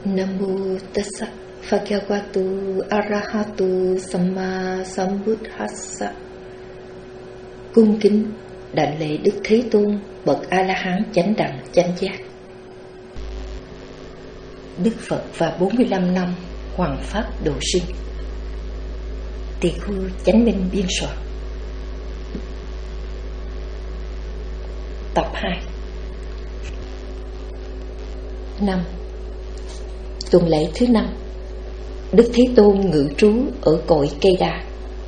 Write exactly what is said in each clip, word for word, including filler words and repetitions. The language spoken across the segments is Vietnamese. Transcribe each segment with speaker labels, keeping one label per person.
Speaker 1: Namo tassa bhagavato arahato samma sambuddhassa. Cung kính đảnh lễ Đức Thế Tôn, bậc A La Hán chánh đẳng chánh giác. Đức Phật và bốn mươi lăm năm hoằng pháp độ sinh. Tỳ khu Chánh Minh biên soạn. Tập hai. Năm. Tuần lễ thứ năm, Đức Thế Tôn ngự trú ở cội Cây Đa.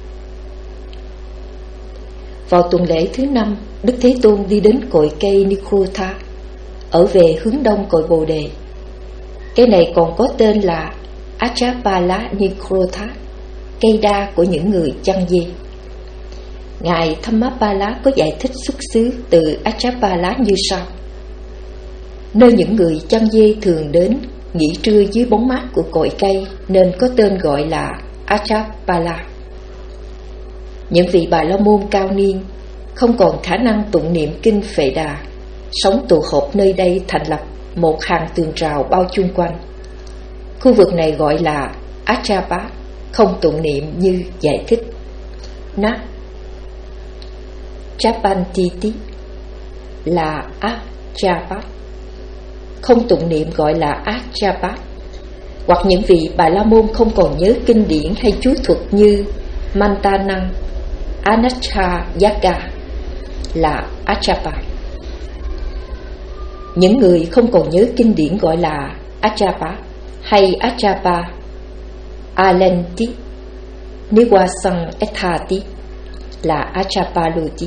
Speaker 1: Vào tuần lễ thứ năm, Đức Thế Tôn đi đến cội cây Nikrotha, ở về hướng đông cội Bồ Đề. Cây này còn có tên là Achapala Nikrotha, cây đa của những người chăn dê. Ngài Dhammapala có giải thích xuất xứ từ Achapala như sau: nơi những người chăn dê thường đến nghỉ trưa dưới bóng mát của cội cây nên có tên gọi là Achapala. Những vị Bà La Môn cao niên không còn khả năng tụng niệm kinh Phệ Đà, sống tụ họp nơi đây thành lập một hàng tường rào bao chung quanh. Khu vực này gọi là Achapa, không tụng niệm như giải thích Na Chapantiti là Achapa, không tụng niệm gọi là Achapa. Hoặc những vị Bà La Môn không còn nhớ kinh điển hay chú thuật như Mantanang Anachayaka là Achapa. Những người không còn nhớ kinh điển gọi là Achapa hay Achapa Alenti Niwasang Ethati là Achapaluti.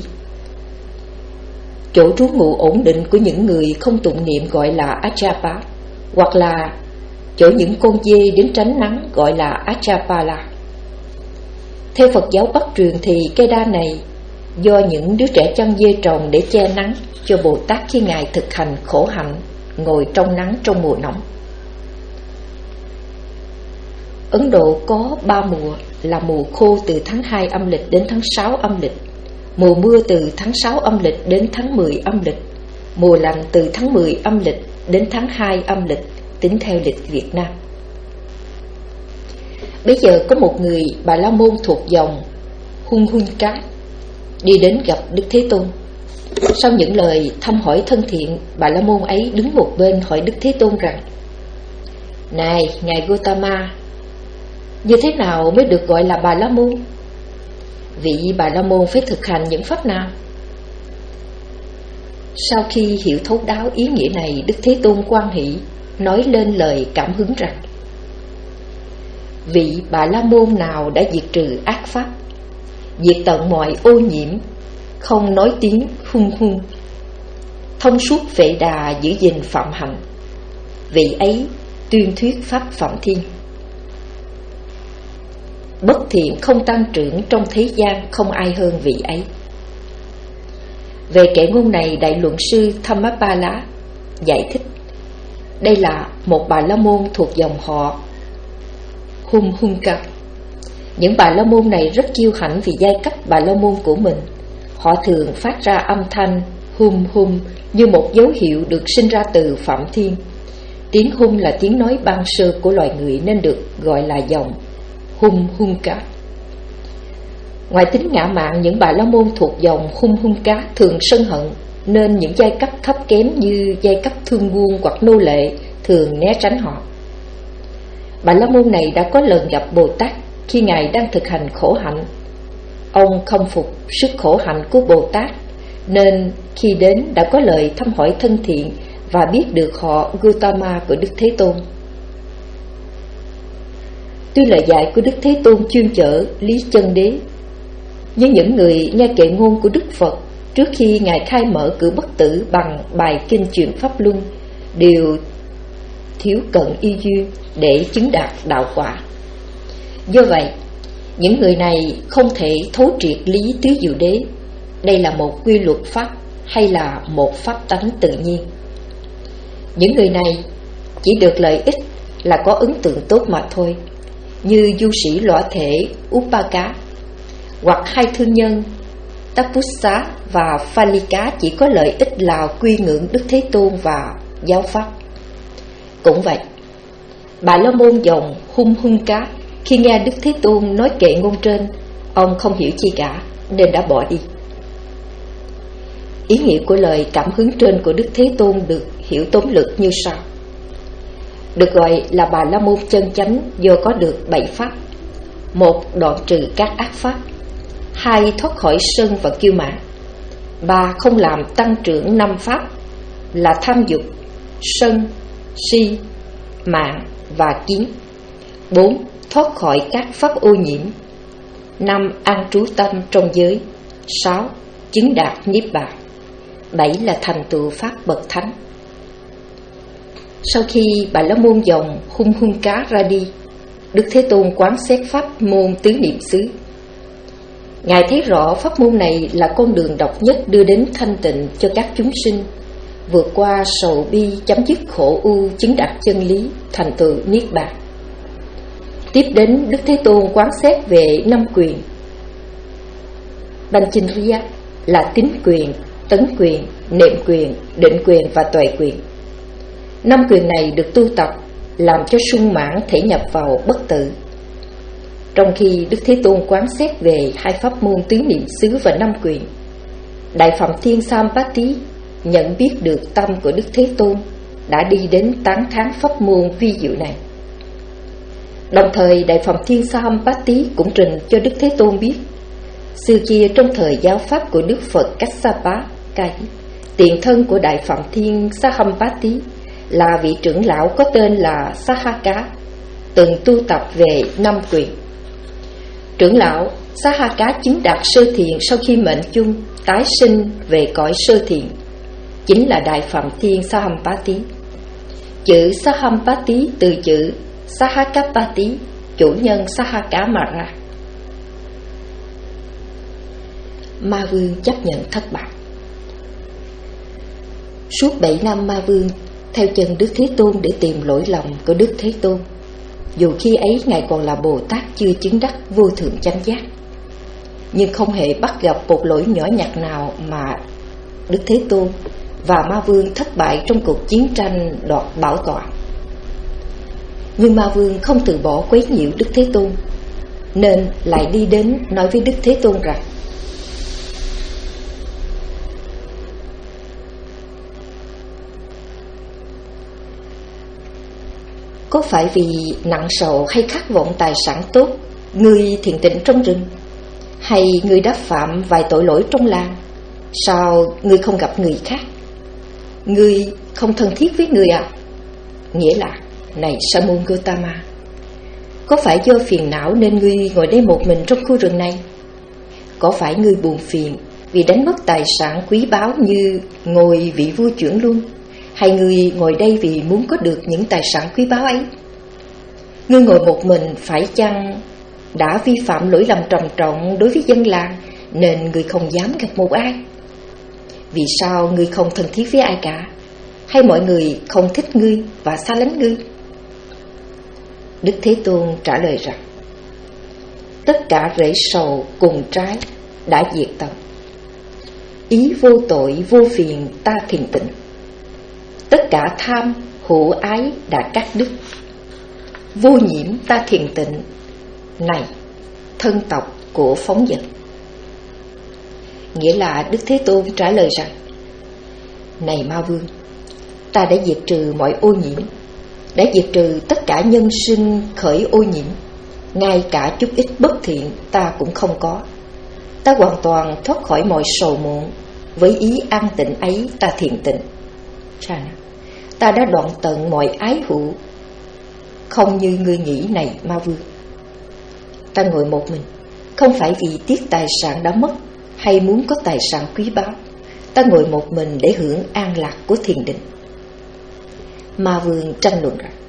Speaker 1: Chỗ trú ngụ ổn định của những người không tụng niệm gọi là Achapa, hoặc là chỗ những con dê đến tránh nắng gọi là Achapala. Theo Phật giáo Bắc truyền thì cây đa này do những đứa trẻ chăn dê trồng để che nắng cho Bồ Tát khi Ngài thực hành khổ hạnh ngồi trong nắng trong mùa nóng. Ấn Độ có ba mùa là mùa khô từ tháng hai âm lịch đến tháng sáu âm lịch, mùa mưa từ tháng sáu âm lịch đến tháng mười âm lịch, mùa lạnh từ tháng mười âm lịch đến tháng hai âm lịch tính theo lịch Việt Nam. Bây giờ có một người Bà La Môn thuộc dòng Hung Hun Cá đi đến gặp Đức Thế Tôn. Sau những lời thăm hỏi thân thiện, Bà La Môn ấy đứng một bên hỏi Đức Thế Tôn rằng: Này Ngài Gotama, như thế nào mới được gọi là Bà La Môn? Vị Bà La Môn phải thực hành những pháp nào? Sau khi hiểu thấu đáo ý nghĩa này, Đức Thế Tôn hoan hỷ nói lên lời cảm hứng rằng: vị Bà La Môn nào đã diệt trừ ác pháp, diệt tận mọi ô nhiễm, không nói tiếng hung hung, thông suốt Phệ Đà giữ gìn phạm hạnh, vị ấy tuyên thuyết pháp phạm thiên. Bất thiện không tăng trưởng trong thế gian, không ai hơn vị ấy. Về kệ ngôn này, Đại Luận sư Dhammapala giải thích: đây là một Bà La Môn thuộc dòng họ Hum Hunka. Những Bà La Môn này rất kiêu hãnh vì giai cấp Bà La Môn của mình. Họ thường phát ra âm thanh hum hum như một dấu hiệu được sinh ra từ Phạm Thiên. Tiếng hum là tiếng nói ban sơ của loài người nên được gọi là dòng Hum Hunka. Ngoài tính ngã mạn, những Bà La Môn thuộc dòng Hum Hunka thường sân hận, nên những giai cấp thấp kém như giai cấp thương buôn hoặc nô lệ thường né tránh họ. Bà La Môn này đã có lần gặp Bồ Tát khi Ngài đang thực hành khổ hạnh. Ông không phục sức khổ hạnh của Bồ Tát, nên khi đến đã có lời thăm hỏi thân thiện và biết được họ Gautama của Đức Thế Tôn. Tuy lời dạy của Đức Thế Tôn chuyên chở lý chân đế, nhưng những người nghe kệ ngôn của Đức Phật trước khi Ngài khai mở cửa bất tử bằng bài kinh chuyển pháp luân đều thiếu cận y duyên để chứng đạt đạo quả. Do vậy, những người này không thể thấu triệt lý tứ diệu đế. Đây là một quy luật pháp hay là một pháp tánh tự nhiên. Những người này chỉ được lợi ích là có ấn tượng tốt mà thôi, như du sĩ lõa thể Upaka, hoặc hai thương nhân Tapussa và Phalika chỉ có lợi ích là quy ngưỡng Đức Thế Tôn và giáo pháp. Cũng vậy, Bà la môn dòng hung hung cá khi nghe Đức Thế Tôn nói kệ ngôn trên, ông không hiểu chi cả nên đã bỏ đi. Ý nghĩa của lời cảm hứng trên của Đức Thế Tôn được hiểu tóm lược như sau: được gọi là Bà la môn chân chánh do có được bảy pháp: một, đoạn trừ các ác pháp; hai, thoát khỏi sân và kiêu mạn; ba, không làm tăng trưởng năm pháp là tham dục, sân, si, mạng và kiến; bốn, thoát khỏi các pháp ô nhiễm; năm, an trú tâm trong giới; sáu, chứng đạt niết bàn; bảy là thành tựu pháp bậc thánh. Sau khi Bà la môn dòng hung hung cá ra đi, Đức Thế Tôn quán xét pháp môn tứ niệm xứ. Ngài thấy rõ pháp môn này là con đường độc nhất đưa đến thanh tịnh cho các chúng sinh, vượt qua sầu bi, chấm dứt khổ ưu, chứng đạt chân lý, thành tựu niết bàn. Tiếp đến, Đức Thế Tôn quán xét về năm quyền: Panchindriya là tín quyền, tấn quyền, niệm quyền, định quyền và tuệ quyền. Năm quyền này được tu tập làm cho sung mãn thể nhập vào bất tử. Trong khi Đức Thế Tôn quán xét về hai pháp môn tứ niệm xứ và năm quyền, Đại Phạm Thiên Sampati nhận biết được tâm của Đức Thế Tôn, đã đi đến tán thán pháp môn vi diệu này. Đồng thời Đại Phạm Thiên Sampati cũng trình cho Đức Thế Tôn biết, xưa kia trong thời giáo pháp của Đức Phật Kassapa, cái tiền thân của Đại Phạm Thiên Sahampati là vị trưởng lão có tên là Sahaka, từng tu tập về năm quyền. Trưởng lão Sahaka chứng đạt sơ thiền sau khi mệnh chung tái sinh về cõi sơ thiền, chính là Đại Phạm Thiên Sahampati. Chữ Sahampati từ chữ Sahakapati, chủ nhân Sahaka mà ra. Ma Vương chấp nhận thất bại. Suốt bảy năm Ma Vương theo chân Đức Thế Tôn để tìm lỗi lầm của Đức Thế Tôn, dù khi ấy Ngài còn là Bồ Tát chưa chứng đắc vô thượng chánh giác. Nhưng không hề bắt gặp một lỗi nhỏ nhặt nào mà Đức Thế Tôn và Ma Vương thất bại trong cuộc chiến tranh đoạt bảo tọa. Nhưng Ma Vương không từ bỏ quấy nhiễu Đức Thế Tôn, nên lại đi đến nói với Đức Thế Tôn rằng: có phải vì nặng sầu hay khát vọng tài sản tốt, ngươi thiền tịnh trong rừng, hay ngươi đã phạm vài tội lỗi trong làng, sao ngươi không gặp người khác? Ngươi không thân thiết với người à? Nghĩa là, này Sa môn Gotama, có phải do phiền não nên ngươi ngồi đây một mình trong khu rừng này? Có phải ngươi buồn phiền vì đánh mất tài sản quý báu như ngồi vị vua chuyển luân, hay ngươi ngồi đây vì muốn có được những tài sản quý báu ấy? Ngươi ngồi một mình phải chăng đã vi phạm lỗi lầm trầm trọng đối với dân làng, nên ngươi không dám gặp một ai? Vì sao ngươi không thân thiết với ai cả? Hay mọi người không thích ngươi và xa lánh ngươi? Đức Thế Tôn trả lời rằng: tất cả rễ sầu cùng trái đã diệt tận. Ý vô tội vô phiền ta thiền tịnh. Tất cả tham hữu ái đã cắt đứt. Vô nhiễm ta thiền tịnh. Này thân tộc của phóng dật. Nghĩa là Đức Thế Tôn trả lời rằng: này Ma Vương, ta đã diệt trừ mọi ô nhiễm, đã diệt trừ tất cả nhân sinh khởi ô nhiễm, ngay cả chút ít bất thiện ta cũng không có. Ta hoàn toàn thoát khỏi mọi sầu muộn, với ý an tịnh ấy ta thiền tịnh. Ta đã đoạn tận mọi ái hữu, không như ngươi nghĩ này Ma Vương. Ta ngồi một mình, không phải vì tiếc tài sản đã mất hay muốn có tài sản quý báu. Ta ngồi một mình để hưởng an lạc của thiền định. Ma Vương tranh luận rằng: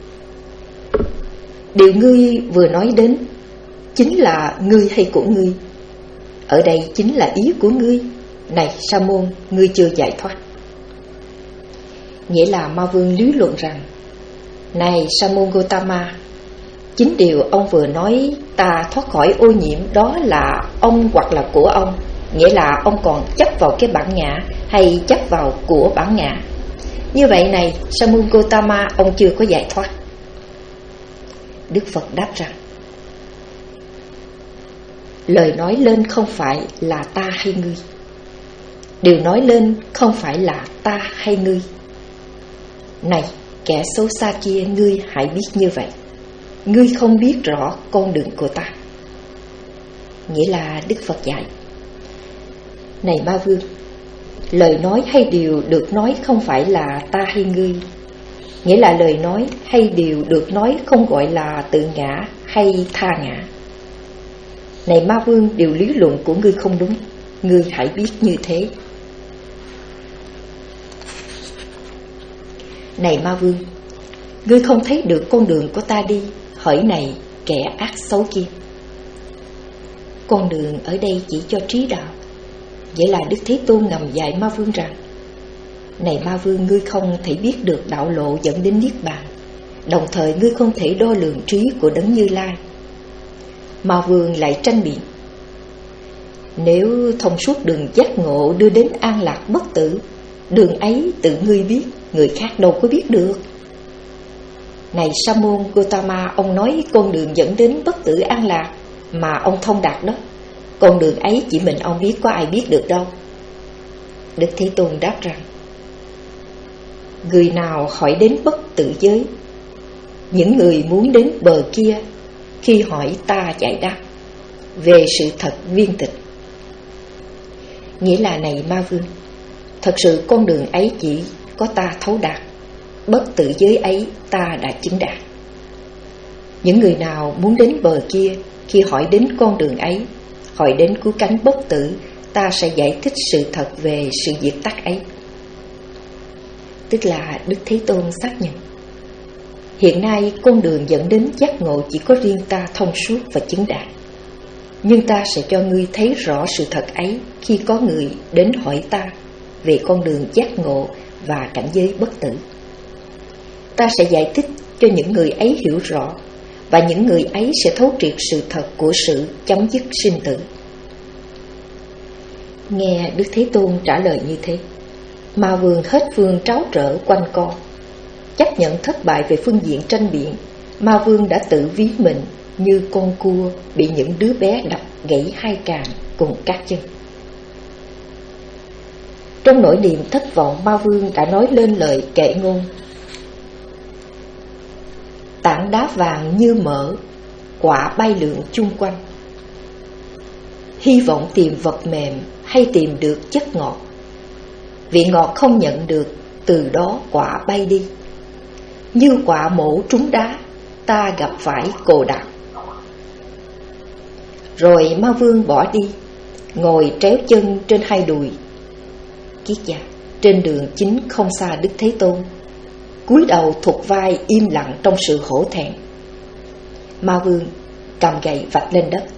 Speaker 1: điều ngươi vừa nói đến chính là ngươi hay của ngươi? Ở đây chính là ý của ngươi. Này Sa môn, ngươi chưa giải thoát. Nghĩa là Ma Vương lý luận rằng: này Sa môn Gotama, chính điều ông vừa nói ta thoát khỏi ô nhiễm đó là ông hoặc là của ông. Nghĩa là ông còn chấp vào cái bản ngã hay chấp vào của bản ngã. Như vậy này Sa môn Gotama, ông chưa có giải thoát. Đức Phật đáp rằng: lời nói lên không phải là ta hay ngươi, điều nói lên không phải là ta hay ngươi. Này kẻ xấu xa kia, ngươi hãy biết như vậy, ngươi không biết rõ con đường của ta. Nghĩa là Đức Phật dạy: này Ma Vương, lời nói hay điều được nói không phải là ta hay ngươi. Nghĩa là lời nói hay điều được nói không gọi là tự ngã hay tha ngã. Này Ma Vương, điều lý luận của ngươi không đúng, ngươi hãy biết như thế. Này Ma Vương, ngươi không thấy được con đường của ta đi, hỡi này kẻ ác xấu kia. Con đường ở đây chỉ cho trí đạo. Vậy là Đức Thế Tôn ngầm dạy Ma Vương rằng: này Ma Vương, ngươi không thể biết được đạo lộ dẫn đến Niết Bàn, đồng thời ngươi không thể đo lường trí của Đấng Như Lai. Ma Vương lại tranh biện: nếu thông suốt đường giác ngộ đưa đến an lạc bất tử, đường ấy tự ngươi biết, người khác đâu có biết được. Này Sa môn Gotama, ông nói con đường dẫn đến bất tử an lạc mà ông thông đạt đó, con đường ấy chỉ mình ông biết, có ai biết được đâu. Đức Thế Tôn đáp rằng: người nào hỏi đến bất tử giới, những người muốn đến bờ kia, khi hỏi ta giải đáp về sự thật viên tịch. Nghĩa là này Ma Vương, thật sự con đường ấy chỉ có ta thấu đạt, bất tử giới ấy ta đã chứng đạt. Những người nào muốn đến bờ kia, khi hỏi đến con đường ấy, hỏi đến cứu cánh bất tử, ta sẽ giải thích sự thật về sự diệt tắt ấy. Tức là Đức Thế Tôn xác nhận: hiện nay con đường dẫn đến giác ngộ chỉ có riêng ta thông suốt và chứng đạt. Nhưng ta sẽ cho ngươi thấy rõ sự thật ấy khi có người đến hỏi ta về con đường giác ngộ và cảnh giới bất tử. Ta sẽ giải thích cho những người ấy hiểu rõ, và những người ấy sẽ thấu triệt sự thật của sự chấm dứt sinh tử. Nghe Đức Thế Tôn trả lời như thế, Ma Vương hết phương tráo trở quanh co. Chấp nhận thất bại về phương diện tranh biện, Ma Vương đã tự ví mình như con cua bị những đứa bé đập gãy hai càng cùng các chân. Trong nỗi niềm thất vọng, Ma Vương đã nói lên lời kệ ngôn: tảng đá vàng như mỡ, quả bay lượn chung quanh. Hy vọng tìm vật mềm hay tìm được chất ngọt, vị ngọt không nhận được, từ đó quả bay đi. Như quả mổ trúng đá, ta gặp phải cồ đạp. Rồi Ma Vương bỏ đi, ngồi tréo chân trên hai đùi. Kiết gia, trên đường chính không xa Đức Thế Tôn, cúi đầu thụt vai im lặng trong sự hổ thẹn. Ma Vương cầm gậy vạch lên đất.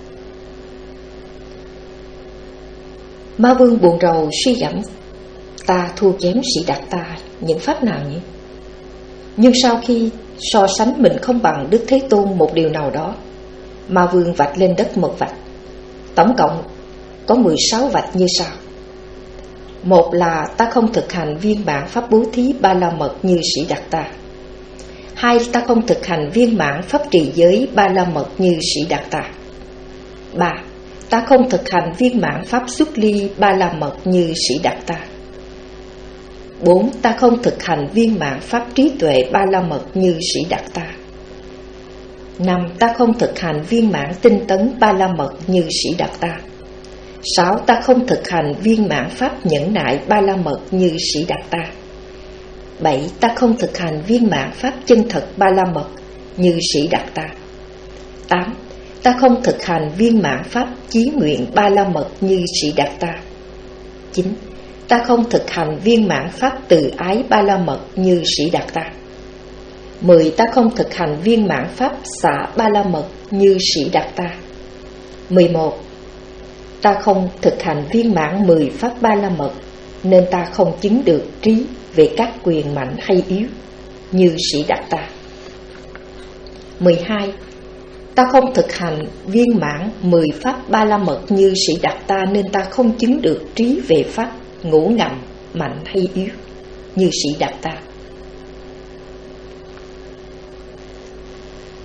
Speaker 1: Ma Vương buồn rầu suy gẫm: ta thua kém sĩ Đạt Ta những pháp nào nhỉ? Nhưng sau khi so sánh mình không bằng Đức Thế Tôn một điều nào đó, Ma Vương vạch lên đất một vạch. Tổng cộng có mười sáu vạch như sau: một là ta không thực hành viên mãn pháp bố thí ba la mật như sĩ Đạt Ta. Hai, ta không thực hành viên mãn pháp trì giới ba la mật như sĩ Đạt Ta. Ba, ta không thực hành viên mãn pháp xuất ly ba la mật như sĩ Đạt Ta. Bốn, ta không thực hành viên mãn pháp trí tuệ ba la mật như sĩ Đạt Ta. Năm, ta không thực hành viên mãn tinh tấn ba la mật như sĩ Đạt Ta. Sáu, ta không thực hành viên mãn pháp nhẫn nại ba la mật như sĩ Đạt Ta. Bảy, ta không thực hành viên mãn pháp chân thật ba la mật như sĩ Đạt Ta. Tám, ta không thực hành viên mãn pháp chí nguyện ba la mật như sĩ Đạt Ta. Chín, ta không thực hành viên mãn pháp từ ái ba la mật như sĩ Đạt Ta. Mười, ta không thực hành viên mãn pháp xả ba la mật như sĩ Đạt Ta. Mười một, ta không thực hành viên mãn mười pháp ba la mật, nên ta không chứng được trí về các quyền mạnh hay yếu như sĩ Đạt Ta. Mười hai, ta không thực hành viên mãn mười pháp ba la mật như sĩ Đạt Ta, nên ta không chứng được trí về pháp ngũ ngầm mạnh hay yếu như sĩ Đạt Ta.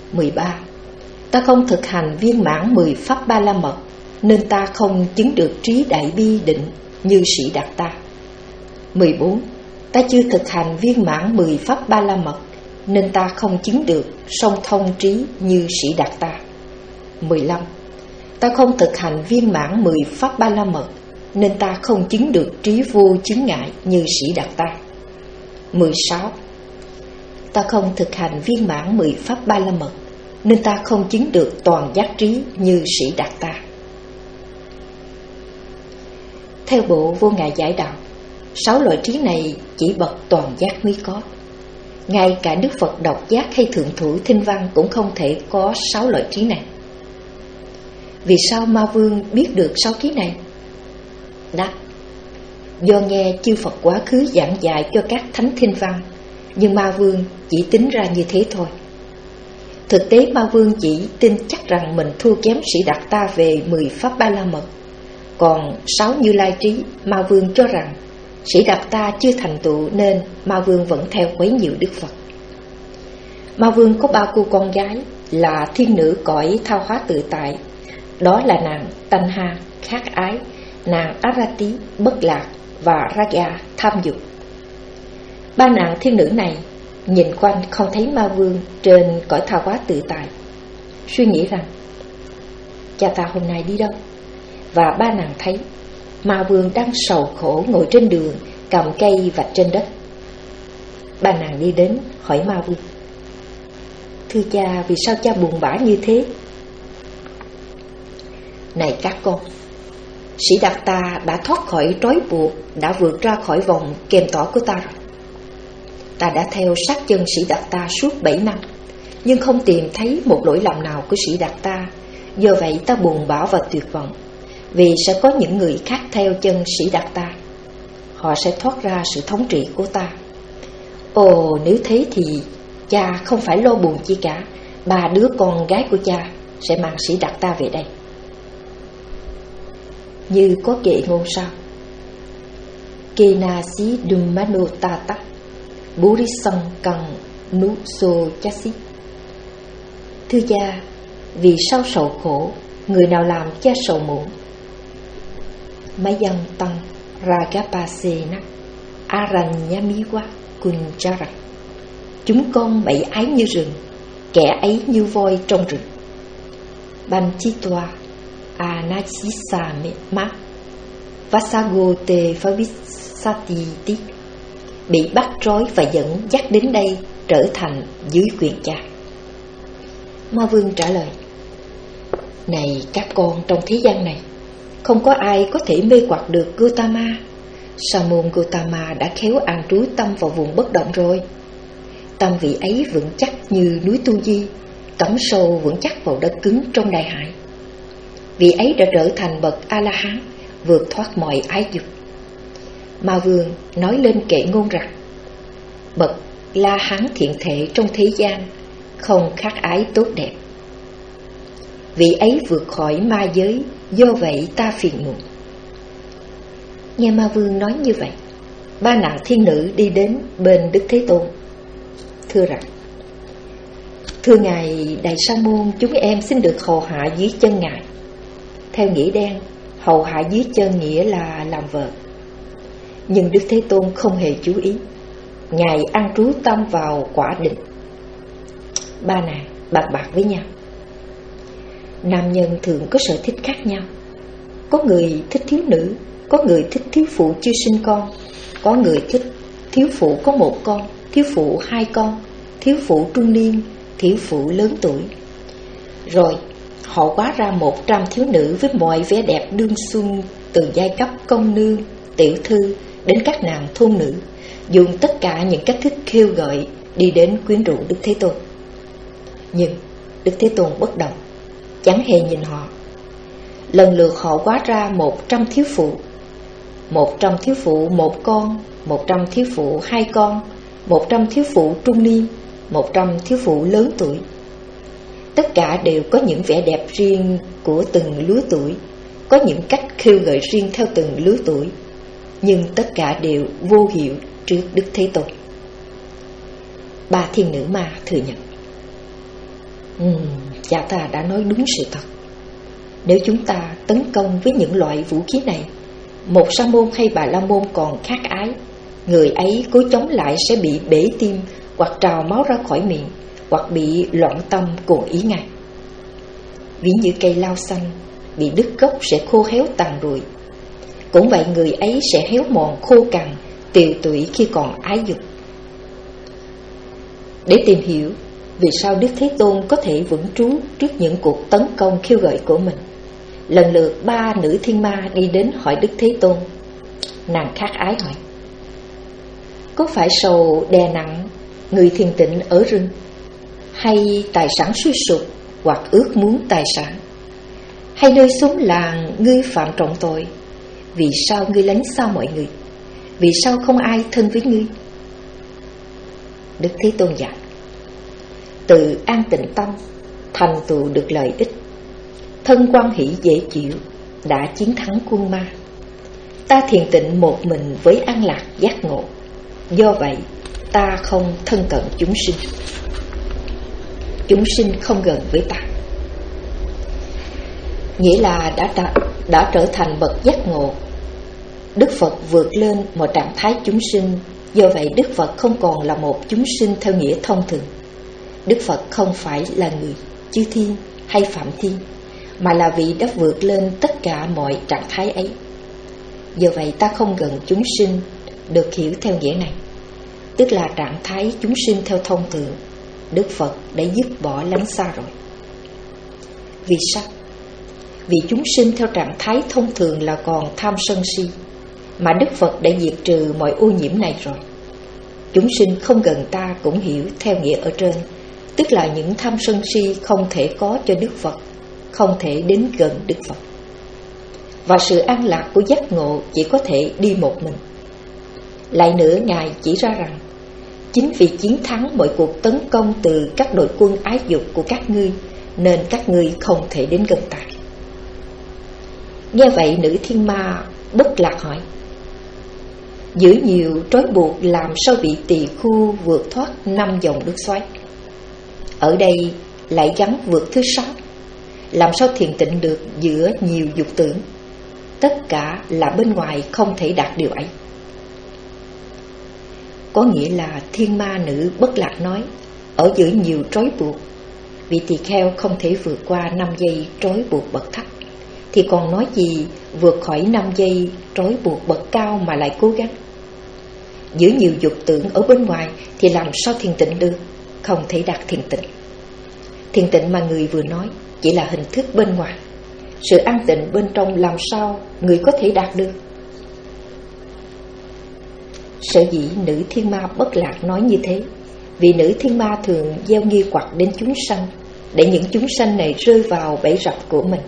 Speaker 1: mười ba. Ta không thực hành viên mãn mười pháp ba la mật, nên ta không chứng được trí đại bi định như Sĩ Đạt Ta. Mười bốn. Ta chưa thực hành viên mãn mười pháp ba la mật, nên ta không chứng được song thông trí như Sĩ Đạt Ta. Mười lăm. Ta không thực hành viên mãn mười pháp ba la mật, nên ta không chứng được trí vô chướng ngại như Sĩ Đạt Ta. Mười sáu. Ta không thực hành viên mãn mười pháp ba la mật, nên ta không chứng được toàn giác trí như Sĩ Đạt Ta. Theo bộ Vô Ngại Giải Đạo, sáu loại trí này chỉ bậc toàn giác mới có. Ngay cả Đức Phật độc giác hay thượng thủ thinh văn cũng không thể có sáu loại trí này. Vì sao Ma Vương biết được sáu trí này? Đáp: do nghe chư Phật quá khứ giảng dạy cho các thánh thinh văn, nhưng Ma Vương chỉ tính ra như thế thôi. Thực tế Ma Vương chỉ tin chắc rằng mình thua kém Sĩ Đạt Ta về mười pháp ba la mật. Còn sáu Như Lai trí, Ma Vương cho rằng Sĩ Đạt Ta chưa thành tựu, nên Ma Vương vẫn theo quấy nhiễu Đức Phật. Ma Vương có ba cô con gái là thiên nữ cõi thao hóa tự tại, đó là nàng Tanh Ha, khát ái, nàng Arati, bất lạc, và Raga, tham dục. Ba nàng thiên nữ này nhìn quanh không thấy Ma Vương trên cõi thao hóa tự tại, suy nghĩ rằng cha ta hôm nay đi đâu. Và ba nàng thấy Ma Vương đang sầu khổ ngồi trên đường, cầm cây vạch trên đất. Ba nàng đi đến hỏi Ma Vương: thưa cha, vì sao cha buồn bã như thế? Này các con, Sĩ Đạt Ta đã thoát khỏi trói buộc, đã vượt ra khỏi vòng kèm tỏa của ta rồi. Ta đã theo sát chân Sĩ Đạt Ta suốt bảy năm, nhưng không tìm thấy một lỗi lầm nào của Sĩ Đạt Ta. Do vậy ta buồn bã và tuyệt vọng, vì sẽ có những người khác theo chân Sĩ Đạt Ta. Họ sẽ thoát ra sự thống trị của ta. Ồ, nếu thế thì cha không phải lo buồn chi cả. Ba đứa con gái của cha sẽ mang Sĩ Đạt Ta về đây. Như có kệ ngôn sao: Kenasi Dummano Tata Burisang Kang Nuso Chasi. Thưa cha, vì sao sầu khổ, người nào làm cha sầu muộn? Mayang Tăng Ragapasena Aranyamiwa Kunjara. Chúng con bậy ái như rừng, kẻ ấy như voi trong rừng. Banchitwa Anachisame Ma Vasagote Favisatiti. Bị bắt trói và dẫn dắt đến đây, trở thành dưới quyền cha. Ma Vương trả lời: này các con, trong thế gian này không có ai có thể mê hoặc được Gotama. Sa môn Gotama đã khéo an trú tâm vào vùng bất động rồi. Tâm vị ấy vững chắc như núi Tu Di, cắm sâu vững chắc vào đất cứng trong đại hải. Vị ấy đã trở thành bậc A-la-hán, vượt thoát mọi ái dục. Ma Vương nói lên kệ ngôn rằng: bậc La-hán thiện thể trong thế gian, không khát ái tốt đẹp. Vị ấy vượt khỏi ma giới, do vậy ta phiền muộn. Nghe Ma Vương nói như vậy, ba nàng thiên nữ đi đến bên Đức Thế Tôn, thưa rằng: thưa ngài Đại Sa Môn, chúng em xin được hầu hạ dưới chân ngài. Theo nghĩa đen, hầu hạ dưới chân nghĩa là làm vợ. Nhưng Đức Thế Tôn không hề chú ý. Ngài an trú tâm vào quả định. Ba nàng bàn bạc với nhau. Nam nhân thường có sở thích khác nhau. Có người thích thiếu nữ, có người thích thiếu phụ chưa sinh con, có người thích thiếu phụ có một con, thiếu phụ hai con, thiếu phụ trung niên, thiếu phụ lớn tuổi. Rồi họ hóa ra một trăm thiếu nữ với mọi vẻ đẹp đương xuân, từ giai cấp công nương, tiểu thư đến các nàng thôn nữ, dùng tất cả những cách thức kêu gọi đi đến quyến rũ Đức Thế Tôn. Nhưng Đức Thế Tôn bất động, chẳng hề nhìn họ. Lần lượt họ hóa ra một trăm thiếu phụ, một trăm thiếu phụ một con, một trăm thiếu phụ hai con, một trăm thiếu phụ trung niên, một trăm thiếu phụ lớn tuổi. Tất cả đều có những vẻ đẹp riêng của từng lứa tuổi, có những cách kêu gọi riêng theo từng lứa tuổi, nhưng tất cả đều vô hiệu trước Đức Thế Tôn. Ba thiên nữ ma thừa nhận: uhm, Cha ta đã nói đúng sự thật. Nếu chúng ta tấn công với những loại vũ khí này, một sa môn hay bà la môn còn khát ái, người ấy cố chống lại sẽ bị bể tim, hoặc trào máu ra khỏi miệng, hoặc bị loạn tâm cuồng ý ngay. Ví như cây lao xanh bị đứt gốc sẽ khô héo tàn rụi, cũng vậy người ấy sẽ héo mòn khô cằn, tiều tụy khi còn ái dục. Để tìm hiểu vì sao Đức Thế Tôn có thể vững trú trước những cuộc tấn công khiêu gợi của mình, lần lượt ba nữ thiên ma đi đến hỏi Đức Thế Tôn. Nàng khát ái hỏi: có phải sầu đè nặng người thiền tịnh ở rừng, hay tài sản suy sụp, hoặc ước muốn tài sản, hay nơi xóm làng ngươi phạm trọng tội? Vì sao ngươi lánh xa mọi người? Vì sao không ai thân với ngươi? Đức Thế Tôn dạy: từ an tịnh tâm thành tựu được lợi ích, thân quan hỷ dễ chịu, đã chiến thắng quân ma. Ta thiền tịnh một mình với an lạc giác ngộ, do vậy ta không thân cận chúng sinh. Chúng sinh không gần với ta, nghĩa là đã, đã, đã trở thành bậc giác ngộ. Đức Phật vượt lên một trạng thái chúng sinh, do vậy Đức Phật không còn là một chúng sinh theo nghĩa thông thường. Đức Phật không phải là người, chư thiên hay phạm thiên, mà là vị đã vượt lên tất cả mọi trạng thái ấy. Do vậy ta không gần chúng sinh được hiểu theo nghĩa này, tức là trạng thái chúng sinh theo thông thường, Đức Phật đã dứt bỏ lánh xa rồi. Vì sao? Vì chúng sinh theo trạng thái thông thường là còn tham sân si, mà Đức Phật đã diệt trừ mọi ô nhiễm này rồi. Chúng sinh không gần ta cũng hiểu theo nghĩa ở trên, tức là những tham sân si không thể có cho Đức Phật, không thể đến gần Đức Phật. Và sự an lạc của giác ngộ chỉ có thể đi một mình. Lại nữa, Ngài chỉ ra rằng chính vì chiến thắng mọi cuộc tấn công từ các đội quân ái dục của các ngươi, nên các ngươi không thể đến gần ta. Nghe vậy, nữ thiên ma bất lạc hỏi: giữ nhiều trói buộc, làm sao bị tỳ khu vượt thoát năm dòng nước xoáy? Ở đây lại gắn vượt thứ sáu, làm sao thiền tịnh được giữa nhiều dục tưởng? Tất cả là bên ngoài không thể đạt điều ấy. Có nghĩa là thiên ma nữ bất lạc nói, ở giữa nhiều trói buộc, vị tỳ kheo không thể vượt qua năm giây trói buộc bậc thấp, thì còn nói gì vượt khỏi năm giây trói buộc bậc cao mà lại cố gắng. Giữ nhiều dục tưởng ở bên ngoài thì làm sao thiền tịnh được? Không thể đạt thiền tịnh. Thiền tịnh mà người vừa nói chỉ là hình thức bên ngoài, sự an tịnh bên trong làm sao người có thể đạt được? Sở dĩ nữ thiên ma bất lạc nói như thế, vì nữ thiên ma thường gieo nghi hoặc đến chúng sanh, để những chúng sanh này rơi vào bẫy rập của mình.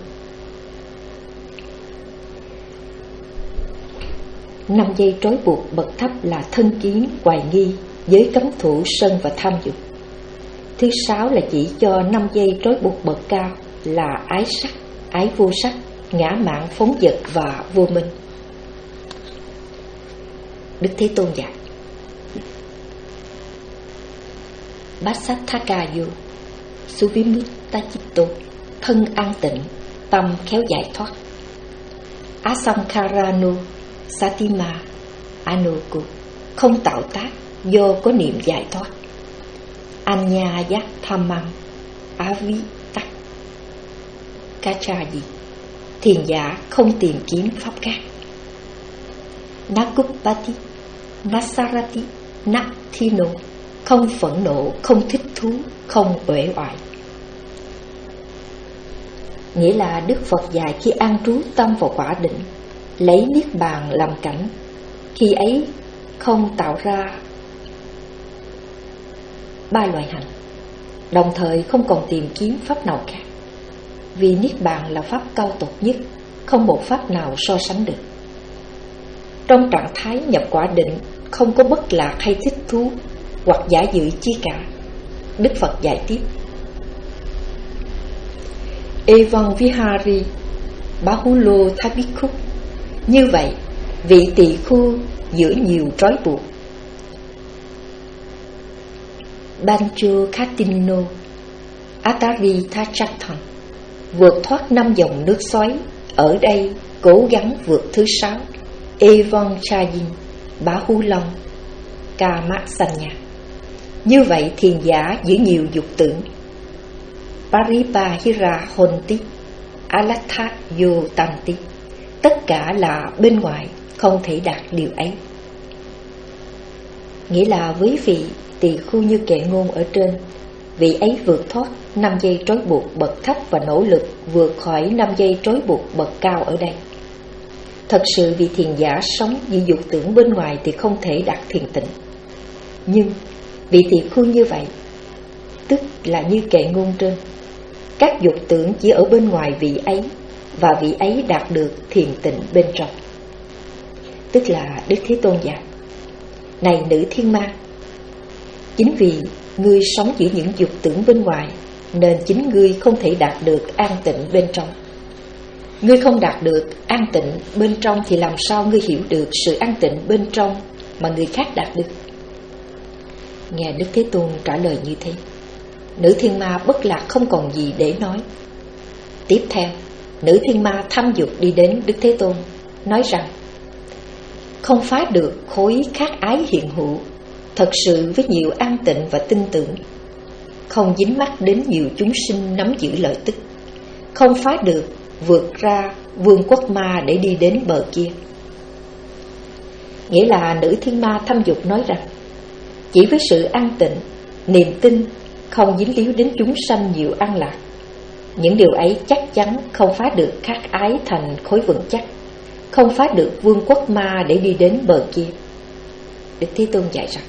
Speaker 1: Năm giây trói buộc bậc thấp là thân kiến, hoài nghi, giới cấm thủ, sân và tham dục. Thứ sáu là chỉ cho năm giây trói buộc bậc cao là ái sắc, ái vô sắc, ngã mạn, phóng dật và vô minh. Đức Thế Tôn dạy: Bhassatthakayo Suvimutta-chitto, thân an tịnh, tâm khéo giải thoát. Asamkharano Satima Anoko, không tạo tác, do có niệm giải thoát. Anyayat Thamam Avitak Kachayi, thiền giả không tìm kiếm pháp khác. Nakupati Nasarati Nathino, không phẫn nộ, không thích thú, không uể oải. Nghĩa là Đức Phật dạy khi an trú tâm vào quả định, lấy niết bàn làm cảnh, khi ấy không tạo ra ba loại hành, đồng thời không còn tìm kiếm pháp nào khác, vì niết bàn là pháp cao tột nhất, không một pháp nào so sánh được. Trong trạng thái nhập quả định, không có bất lạc hay thích thú hoặc giả dự chi cả. Đức Phật dạy tiếp: Evan Vihari Bahulo Thabikhu, như vậy vị tỳ khu giữa nhiều trói buộc. Bancho Khatino Atari Thachatan, vượt thoát năm dòng nước xoáy, ở đây cố gắng vượt thứ sáu, Evon Chayin, Bá Hú Long, Kamasanya. Như vậy thiền giả giữ nhiều dục tưởng, Paripahira Honti, Alatha Yotanti, tất cả là bên ngoài, không thể đạt điều ấy. Nghĩa là với vị tỳ khu như kệ ngôn ở trên, vị ấy vượt thoát năm dây trói buộc bậc thấp và nỗ lực vượt khỏi năm dây trói buộc bậc cao ở đây. Thật sự vị thiền giả sống vì dục tưởng bên ngoài thì không thể đạt thiền tịnh. Nhưng vị tỳ khu như vậy, tức là như kệ ngôn trên, các dục tưởng chỉ ở bên ngoài vị ấy, và vị ấy đạt được thiền tịnh bên trong. Tức là Đức Thế Tôn dạy: này nữ thiên ma, chính vì ngươi sống giữa những dục tưởng bên ngoài, nên chính ngươi không thể đạt được an tịnh bên trong. Ngươi không đạt được an tịnh bên trong thì làm sao ngươi hiểu được sự an tịnh bên trong mà người khác đạt được? Nghe Đức Thế Tôn trả lời như thế, nữ thiên ma bất lạc không còn gì để nói. Tiếp theo, nữ thiên ma thăm dục đi đến Đức Thế Tôn, nói rằng: không phá được khối khát ái hiện hữu, thật sự với nhiều an tịnh và tin tưởng, không dính mắc đến nhiều chúng sinh nắm giữ lợi tức, không phá được vượt ra vương quốc ma để đi đến bờ kia. Nghĩa là nữ thiên ma thăm dục nói rằng, chỉ với sự an tịnh, niềm tin, không dính líu đến chúng sanh nhiều an lạc, những điều ấy chắc chắn không phá được khát ái thành khối vững chắc, không phá được vương quốc ma để đi đến bờ kia. Đức Thế Tôn dạy rằng,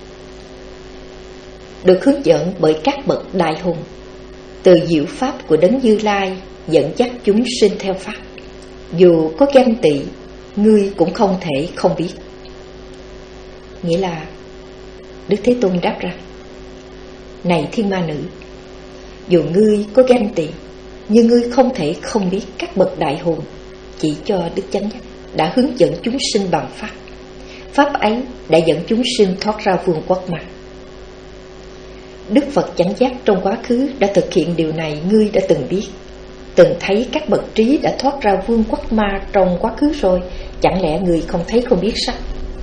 Speaker 1: được hướng dẫn bởi các bậc đại hùng, từ diệu pháp của Đấng Như Lai dẫn dắt chúng sinh theo pháp, dù có ganh tị, ngươi cũng không thể không biết. Nghĩa là Đức Thế Tôn đáp rằng, này thiên ma nữ, dù ngươi có ganh tị, nhưng ngươi không thể không biết các bậc đại hùng chỉ cho Đức Chánh Giác đã hướng dẫn chúng sinh bằng pháp. Pháp ấy đã dẫn chúng sinh thoát ra vương quốc ma. Đức Phật Chánh Giác trong quá khứ đã thực hiện điều này, ngươi đã từng biết, từng thấy các bậc trí đã thoát ra vương quốc ma trong quá khứ rồi, chẳng lẽ ngươi không thấy không biết sao?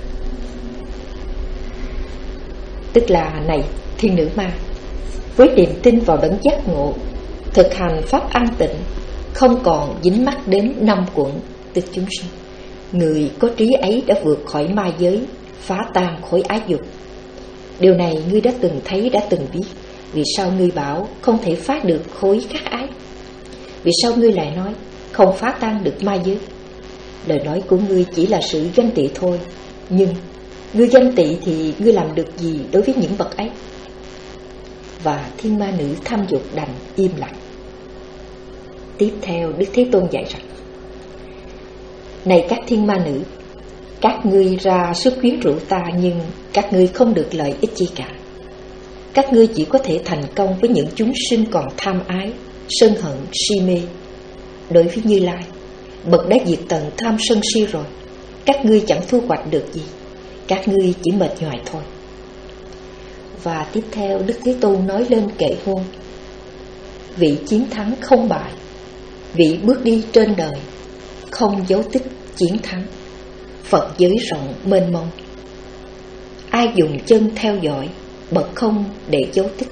Speaker 1: Tức là, này thiên nữ ma, với niềm tin vào đấng giác ngộ, thực hành pháp an tịnh, không còn dính mắc đến năm quận tức chúng sinh, người có trí ấy đã vượt khỏi ma giới, phá tan khối ái dục. Điều này ngươi đã từng thấy, đã từng biết. Vì sao ngươi bảo không thể phá được khối khát ái? Vì sao ngươi lại nói không phá tan được ma giới? Lời nói của ngươi chỉ là sự ganh tị thôi. Nhưng ngươi ganh tị thì ngươi làm được gì đối với những bậc ấy? Và thiên ma nữ tham dục đành im lặng. Tiếp theo Đức Thế Tôn dạy rằng, này các thiên ma nữ, các ngươi ra sức quyến rũ ta, nhưng các ngươi không được lợi ích chi cả. Các ngươi chỉ có thể thành công với những chúng sinh còn tham ái, sân hận, si mê. Đối với Như Lai, bậc đã diệt tận tham sân si rồi, các ngươi chẳng thu hoạch được gì, các ngươi chỉ mệt nhoài thôi. Và tiếp theo Đức Thế Tôn nói lên kệ ngôn: vị chiến thắng không bại, vị bước đi trên đời, không dấu tích chiến thắng, Phật giới rộng mênh mông. Ai dùng chân theo dõi, bậc không để dấu tích.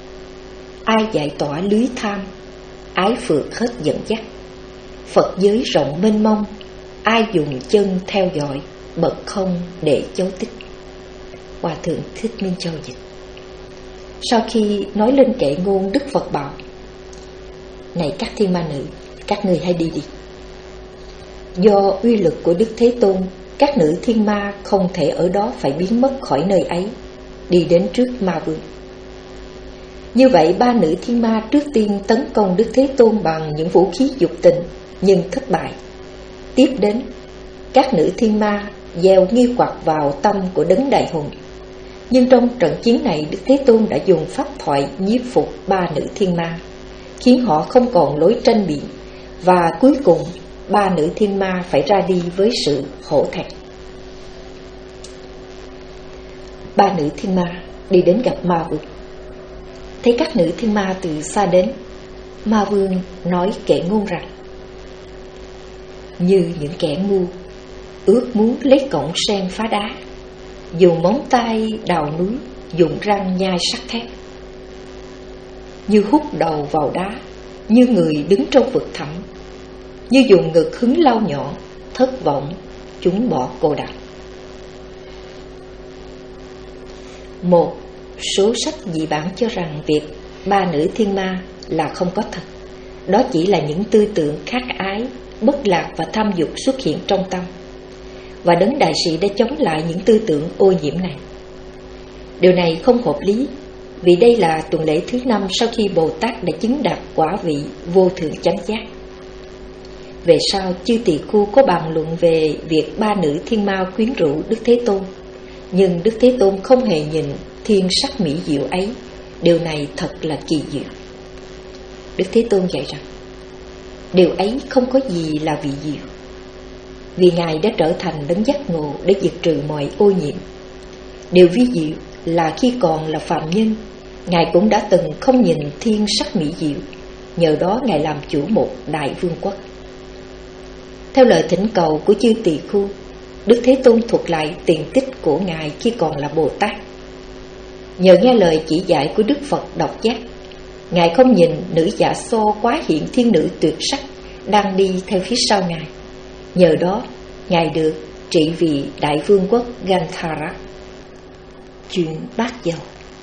Speaker 1: Ai giải tỏa lưới tham, ái phượt hết dẫn dắt, Phật giới rộng mênh mông. Ai dùng chân theo dõi, bậc không để dấu tích. Hòa thượng Thích Minh Châu dịch. Sau khi nói lên kệ ngôn, Đức Phật bảo: này các thiên ma nữ, các ngươi hãy đi đi. Do uy lực của Đức Thế Tôn, các nữ thiên ma không thể ở đó, phải biến mất khỏi nơi ấy, đi đến trước ma vương. Như vậy ba nữ thiên ma trước tiên tấn công Đức Thế Tôn bằng những vũ khí dục tình, nhưng thất bại. Tiếp đến, các nữ thiên ma gieo nghi hoặc vào tâm của Đấng Đại Hùng. Nhưng trong trận chiến này, Đức Thế Tôn đã dùng pháp thoại nhiếp phục ba nữ thiên ma, khiến họ không còn lối tranh biện, và cuối cùng ba nữ thiên ma phải ra đi với sự hổ thẹn. Ba nữ thiên ma đi đến gặp ma vương. thấy các nữ thiên ma từ xa đến, ma vương nói kệ ngôn rằng: như những kẻ ngu, ước muốn lấy cọng sen phá đá, dùng móng tay đào núi, dùng răng nhai sắt thép. Như hút đầu vào đá, như người đứng trong vực thẳm, như dùng ngực hứng lau nhọn, thất vọng, chúng bỏ cô độc. Một số sách dị bản cho rằng việc ba nữ thiên ma là không có thật. Đó chỉ là những tư tưởng khát ái, bất lạc và tham dục xuất hiện trong tâm. Và Đấng Đại Sĩ đã chống lại những tư tưởng ô nhiễm này. Điều này không hợp lý, vì đây là tuần lễ thứ năm sau khi Bồ Tát đã chứng đạt quả vị vô thượng chánh giác. Về sau, chư tỳ khu có bàn luận về việc ba nữ thiên ma quyến rũ Đức Thế Tôn, nhưng Đức Thế Tôn không hề nhìn thiên sắc mỹ diệu ấy. Điều này thật là kỳ diệu. Đức Thế Tôn dạy rằng điều ấy không có gì là vị diệu, vì Ngài đã trở thành đấng giác ngộ để diệt trừ mọi ô nhiễm. Điều vi diệu là khi còn là phàm nhân, Ngài cũng đã từng không nhìn thiên sắc mỹ diệu, nhờ đó Ngài làm chủ một đại vương quốc. Theo lời thỉnh cầu của chư tỳ khu, Đức Thế Tôn thuật lại tiền tích của Ngài khi còn là Bồ Tát. Nhờ nghe lời chỉ dạy của Đức Phật độc giác, Ngài không nhìn nữ dạ so quá hiện thiên nữ tuyệt sắc đang đi theo phía sau Ngài. Nhờ đó, Ngài được trị vì đại vương quốc Gandhara. Chuyện bát dầu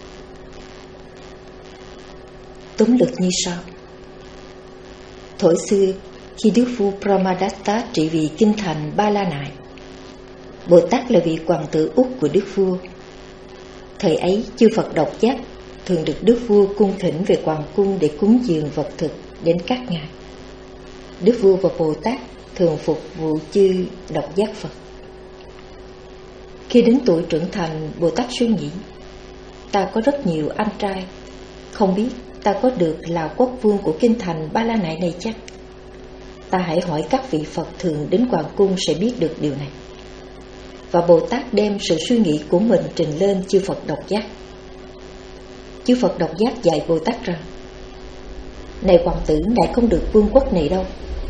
Speaker 1: tóm lược như sau. Thuở xưa, khi Đức vua Brahmadatta trị vì kinh thành Ba La Nại, Bồ Tát là vị hoàng tử út của Đức vua. Thời ấy, chư Phật độc giác thường được Đức vua cung thỉnh về hoàng cung để cúng dường vật thực đến các ngài. Đức vua và Bồ Tát thường phục vụ chư độc giác Phật. Khi đến tuổi trưởng thành, Bồ Tát suy nghĩ: ta có rất nhiều anh trai, không biết ta có được là quốc vương của kinh thành Ba La Nại này chắc? Ta hãy hỏi các vị Phật thường đến hoàng cung sẽ biết được điều này. Và Bồ Tát đem sự suy nghĩ của mình trình lên chư Phật độc giác. Chư Phật độc giác dạy Bồ Tát rằng: này hoàng tử, ngài không được vương quốc này đâu.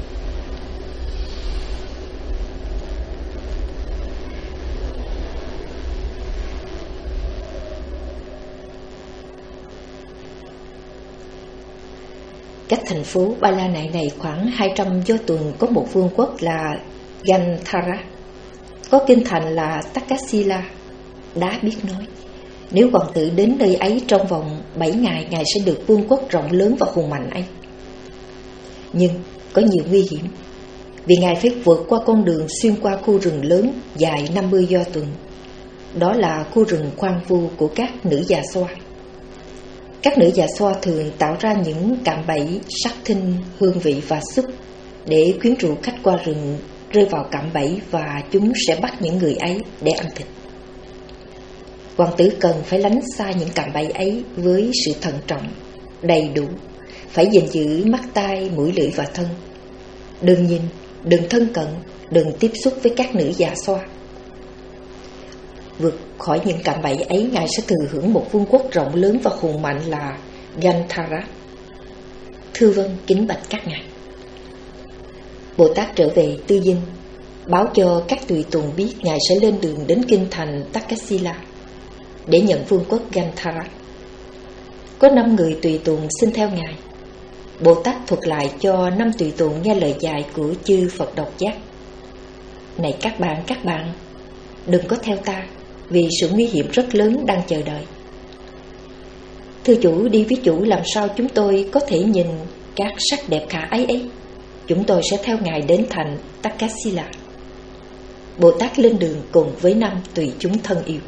Speaker 1: Cách thành phố Ba La Nại này khoảng hai trăm do tuần có một vương quốc là Gandhara, có kinh thành là Takasila. Đá biết nói, nếu hoàng tử đến nơi ấy trong vòng bảy ngày, ngài sẽ được vương quốc rộng lớn và hùng mạnh ấy. Nhưng có nhiều nguy hiểm, vì ngài phải vượt qua con đường xuyên qua khu rừng lớn dài năm mươi do tuần. Đó là khu rừng khoan vu của các nữ già xoa. Các nữ già xoa thường tạo ra những cạm bẫy sắc thinh, hương vị và xúc để quyến rũ khách qua rừng rơi vào cạm bẫy, và chúng sẽ bắt những người ấy để ăn thịt. Hoàng tử cần phải lánh xa những cạm bẫy ấy với sự thận trọng, đầy đủ, phải gìn giữ mắt tai, mũi lưỡi và thân. Đừng nhìn, đừng thân cận, đừng tiếp xúc với các nữ già xoa. Vượt khỏi những cạm bẫy ấy, ngài sẽ thừa hưởng một vương quốc rộng lớn và hùng mạnh là Gandhara. Thưa vâng, kính bạch các ngài. Bồ Tát trở về Tư Dinh, báo cho các tùy tùng biết ngài sẽ lên đường đến kinh thành Takasila để nhận vương quốc Gandhara. Có năm người tùy tùng xin theo ngài. Bồ Tát thuật lại cho năm tùy tùng nghe lời dạy của chư Phật độc giác. Này các bạn, các bạn, đừng có theo ta, vì sự nguy hiểm rất lớn đang chờ đợi. Thưa chủ, đi với chủ làm sao chúng tôi có thể nhìn các sắc đẹp khả ái ấy? Chúng tôi sẽ theo ngài đến thành Takasila. Bồ Tát lên đường cùng với năm tùy chúng thân yêu.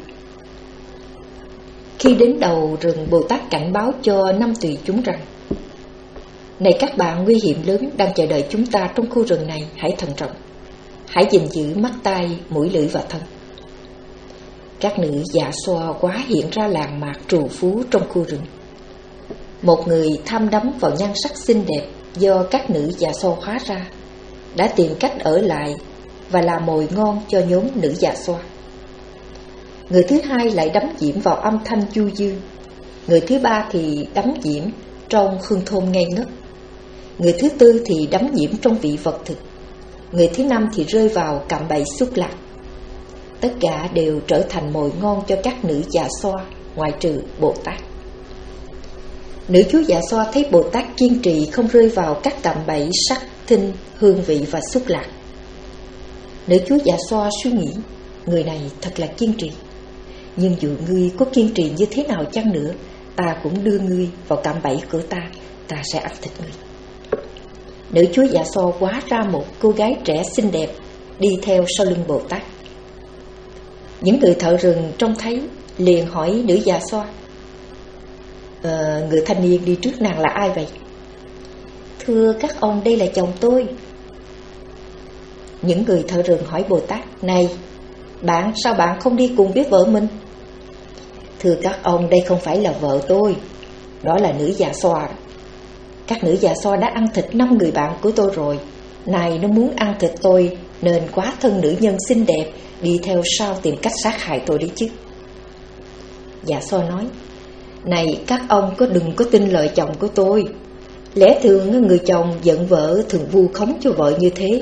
Speaker 1: Khi đến đầu rừng, Bồ Tát cảnh báo cho năm tùy chúng rằng: này các bạn, nguy hiểm lớn đang chờ đợi chúng ta trong khu rừng này, hãy thận trọng, hãy gìn giữ mắt tai, mũi lưỡi và thân. Các nữ dạ xoa quá hiện ra làng mạc trù phú trong khu rừng. Một người tham đắm vào nhan sắc xinh đẹp do các nữ dạ xoa hóa ra đã tìm cách ở lại và làm mồi ngon cho nhóm nữ dạ xoa. Người thứ hai lại đắm chìm vào âm thanh du dương, Người thứ ba thì đắm nhiễm trong hương thơm ngây ngất. Người thứ tư thì đắm nhiễm trong vị vật thực. Người thứ năm thì rơi vào cạm bẫy xúc lạc. Tất cả đều trở thành mồi ngon cho các nữ già xoa, ngoại trừ Bồ Tát. Nữ chú già xoa thấy Bồ Tát kiên trì không rơi vào các cạm bẫy sắc, thinh, hương vị và xúc lạc. Nữ chú già xoa suy nghĩ, người này thật là kiên trì. Nhưng dù ngươi có kiên trì như thế nào chăng nữa, ta cũng đưa ngươi vào cạm bẫy của ta, ta sẽ ăn thịt ngươi. Nữ chúa Dạ So hóa ra một cô gái trẻ xinh đẹp đi theo sau lưng Bồ Tát. Những người thợ rừng trông thấy liền hỏi nữ Dạ So: ờ, người thanh niên đi trước nàng là ai vậy? Thưa các ông, đây là chồng tôi. Những người thợ rừng hỏi Bồ Tát: này, bạn sao bạn không đi cùng với vợ mình? Thưa các ông, đây không phải là vợ tôi, đó là nữ Dạ So. Các nữ Dạ So đã ăn thịt năm người bạn của tôi rồi. Này, nó muốn ăn thịt tôi nên quá thân nữ nhân xinh đẹp đi theo sau tìm cách sát hại tôi đấy chứ. Dạ So nói: này các ông có đừng có tin lời chồng của tôi. Lẽ thường người chồng giận vợ thường vu khống cho vợ như thế.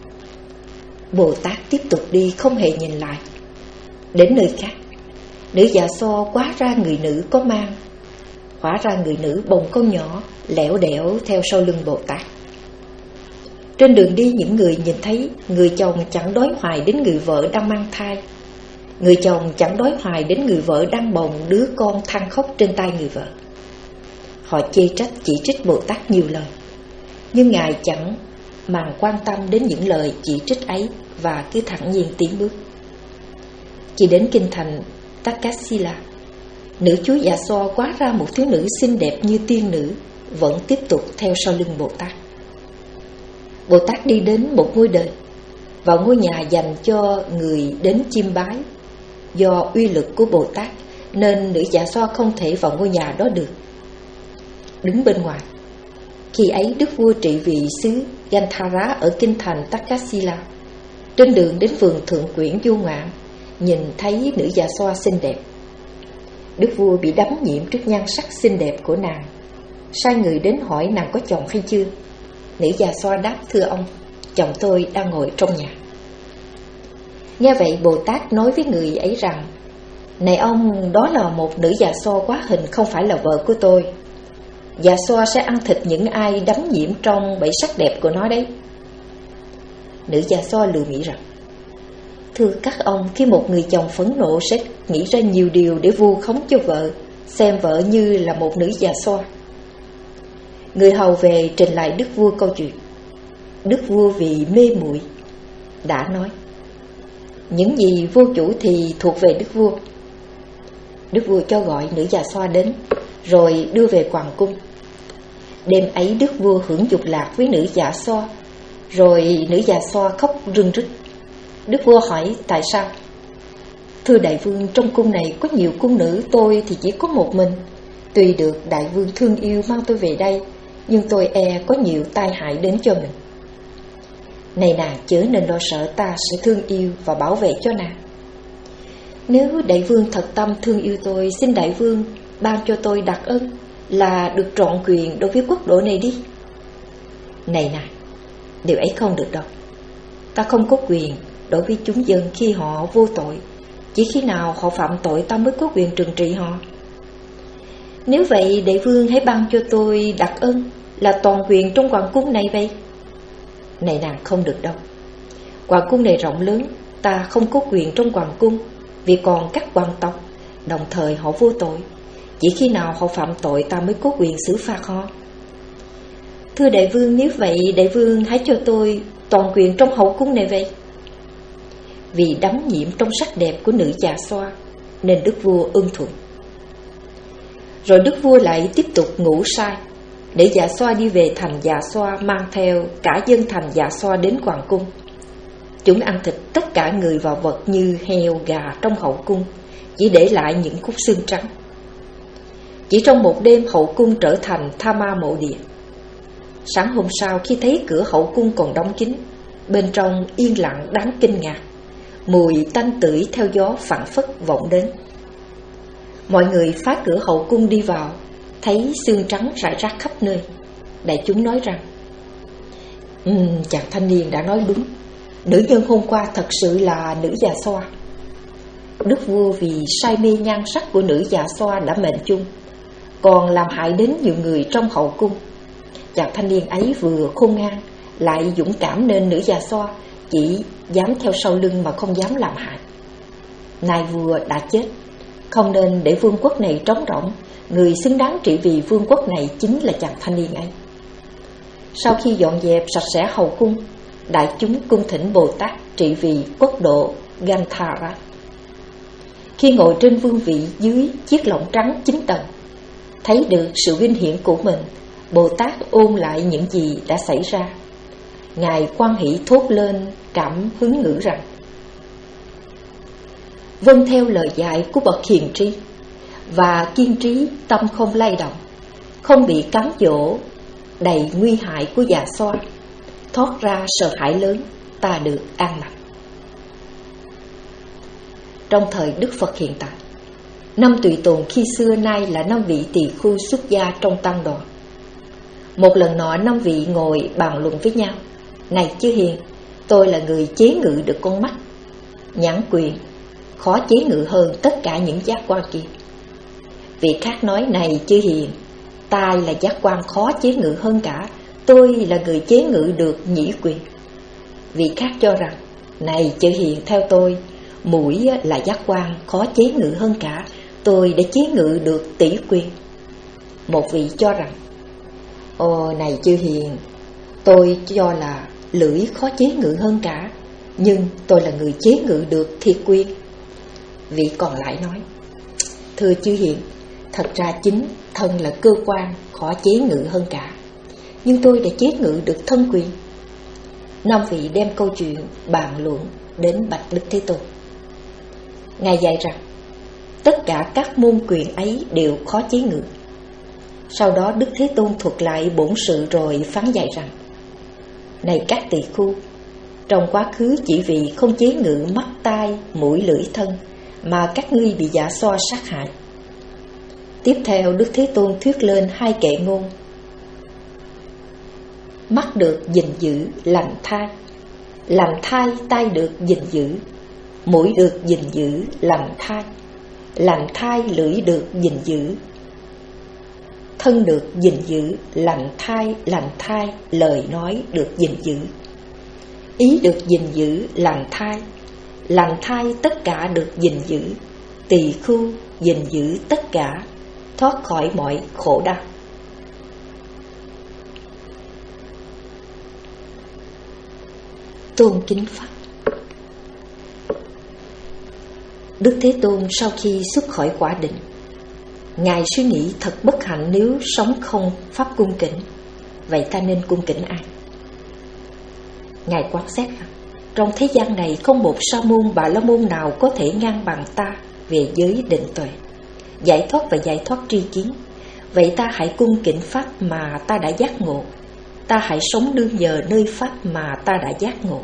Speaker 1: Bồ Tát tiếp tục đi không hề nhìn lại. Đến nơi khác, nữ Dạ So quá ra người nữ có mang. Hóa ra người nữ bồng con nhỏ lẻo đẻo theo sau lưng Bồ Tát. Trên đường đi, những người nhìn thấy người chồng chẳng đói hoài đến người vợ đang mang thai. Người chồng chẳng đói hoài đến người vợ đang bồng đứa con than khóc trên tay người vợ. Họ chê trách chỉ trích Bồ Tát nhiều lời, nhưng Ngài chẳng màng quan tâm đến những lời chỉ trích ấy và cứ thẳng nhiên tiến bước. Chỉ đến kinh thành Takasila, nữ chúa Dạ So hóa ra một thiếu nữ xinh đẹp như tiên nữ, vẫn tiếp tục theo sau lưng Bồ Tát. Bồ Tát đi đến một ngôi đền, vào ngôi nhà dành cho người đến chiêm bái. Do uy lực của Bồ Tát nên nữ Dạ So không thể vào ngôi nhà đó được. Đứng bên ngoài, khi ấy đức vua trị vì xứ Gandhara ở kinh thành Takasila, trên đường đến vườn thượng quyển Du Ngoạn, nhìn thấy nữ Dạ So xinh đẹp. Đức vua bị đắm nhiễm trước nhan sắc xinh đẹp của nàng, sai người đến hỏi nàng có chồng hay chưa. Nữ Dạ So đáp: thưa ông, chồng tôi đang ngồi trong nhà. Nghe vậy, Bồ Tát nói với người ấy rằng: này ông, đó là một nữ Dạ So quá hình, không phải là vợ của tôi. Dạ So sẽ ăn thịt những ai đắm nhiễm trong bẫy sắc đẹp của nó đấy. Nữ Dạ So lừa Mỹ rằng: thưa các ông, khi một người chồng phẫn nộ sẽ nghĩ ra nhiều điều để vu khống cho vợ, xem vợ như là một nữ Dạ So. Người hầu về trình lại đức vua câu chuyện. Đức vua vì mê muội đã nói: những gì vô chủ thì thuộc về đức vua. Đức vua cho gọi nữ Dạ So đến, rồi đưa về hoàng cung. Đêm ấy đức vua hưởng dục lạc với nữ Dạ So, rồi nữ Dạ So khóc rưng rức. Đức vua hỏi tại sao. Thưa đại vương, trong cung này có nhiều cung nữ, tôi thì chỉ có một mình. Tuy được đại vương thương yêu mang tôi về đây, nhưng tôi e có nhiều tai hại đến cho mình. Này nàng, chớ nên lo sợ, ta sẽ thương yêu và bảo vệ cho nàng. Nếu đại vương thật tâm thương yêu tôi, xin đại vương ban cho tôi đặc ân là được trọn quyền đối với quốc độ này đi. Này nàng, điều ấy không được đâu. Ta không có quyền đối với chúng dân khi họ vô tội, chỉ khi nào họ phạm tội ta mới có quyền trừng trị họ. Nếu vậy, đại vương hãy ban cho tôi đặc ân là toàn quyền trong hoàng cung này vậy. Này nàng, không được đâu. Hoàng cung này rộng lớn, ta không có quyền trong hoàng cung, vì còn các hoàng tộc, đồng thời họ vô tội, chỉ khi nào họ phạm tội ta mới có quyền xử phạt họ. Thưa đại vương, nếu vậy đại vương hãy cho tôi toàn quyền trong hậu cung này vậy. Vì đắm nhiễm trong sắc đẹp của nữ Dạ So nên đức vua ưng thuận. Rồi đức vua lại tiếp tục ngủ sai, để Dạ So đi về thành Dạ So, mang theo cả dân thành Dạ So đến hoàng cung. Chúng ăn thịt tất cả người và vật như heo, gà trong hậu cung, chỉ để lại những khúc xương trắng. Chỉ trong một đêm, hậu cung trở thành tha ma mộ địa. Sáng hôm sau, khi thấy cửa hậu cung còn đóng kín, bên trong yên lặng đáng kinh ngạc, mùi tanh tưởi theo gió phảng phất vọng đến. Mọi người phá cửa hậu cung đi vào, thấy xương trắng rải rác khắp nơi. Đại chúng nói rằng, um, chàng thanh niên đã nói đúng, nữ nhân hôm qua thật sự là nữ già xoa. Đức vua vì say mê nhan sắc của nữ già xoa đã mệnh chung, còn làm hại đến nhiều người trong hậu cung. Chàng thanh niên ấy vừa khôn ngoan lại dũng cảm, nên nữ già xoa chỉ dám theo sau lưng mà không dám làm hại. Nay vua đã chết, không nên để vương quốc này trống rỗng. Người xứng đáng trị vì vương quốc này chính là chàng thanh niên ấy. Sau khi dọn dẹp sạch sẽ hậu cung, đại chúng cung thỉnh Bồ Tát trị vì quốc độ Gandhara. Khi ngồi trên vương vị dưới chiếc lọng trắng chín tầng, thấy được sự vinh hiển của mình, Bồ Tát ôn lại những gì đã xảy ra. Ngài hoan hỷ thốt lên cảm hứng ngữ rằng: vâng theo lời dạy của bậc hiền trí và kiên trí, tâm không lay động, không bị cám dỗ đầy nguy hại của già xoa, thoát ra sợ hãi lớn, ta được an lành. Trong thời Đức Phật hiện tại, năm tùy tùng khi xưa nay là năm vị tỳ khưu xuất gia trong tăng đoàn. Một lần nọ năm vị ngồi bàn luận với nhau: này chư hiền, tôi là người chế ngự được con mắt, nhãn quyền, khó chế ngự hơn tất cả những giác quan kia. Vị khác nói: này chư hiền, tai là giác quan khó chế ngự hơn cả, tôi là người chế ngự được nhĩ quyền. Vị khác cho rằng: này chư hiền, theo tôi, mũi là giác quan khó chế ngự hơn cả, tôi đã chế ngự được tỷ quyền. Một vị cho rằng: ồ, này chư hiền, tôi cho là lưỡi khó chế ngự hơn cả, nhưng tôi là người chế ngự được thiệt quyền. Vị còn lại nói: thưa chư hiền, thật ra chính thân là cơ quan khó chế ngự hơn cả, nhưng tôi đã chế ngự được thân quyền. Năm vị đem câu chuyện bàn luận đến bạch Đức Thế Tôn. Ngài dạy rằng tất cả các môn quyền ấy đều khó chế ngự. Sau đó Đức Thế Tôn thuật lại bổn sự rồi phán dạy rằng: này các tỳ khưu, trong quá khứ chỉ vì không chế ngự mắt, tai, mũi, lưỡi, thân mà các ngươi bị dạ xoa sát hại. Tiếp theo Đức Thế Tôn thuyết lên hai kệ ngôn: mắt được gìn giữ lành thai, lành thai tai được gìn giữ, mũi được gìn giữ lành thai, lành thai lưỡi được gìn giữ, thân được gìn giữ lành thai, lành thai lời nói được gìn giữ, ý được gìn giữ lành thai, lành thai tất cả được gìn giữ, tỳ khưu gìn giữ tất cả, thoát khỏi mọi khổ đau. Tôn kính Pháp. Đức Thế Tôn sau khi xuất khỏi quả định, Ngài suy nghĩ thật bất hạnh nếu sống không pháp cung kính. Vậy ta nên cung kính ai? Ngài quan sát rằng trong thế gian này không một sa môn bà la môn nào có thể ngang bằng ta về giới định tuệ, giải thoát và giải thoát tri kiến. Vậy ta hãy cung kính Pháp mà ta đã giác ngộ, ta hãy sống nương nhờ nơi Pháp mà ta đã giác ngộ.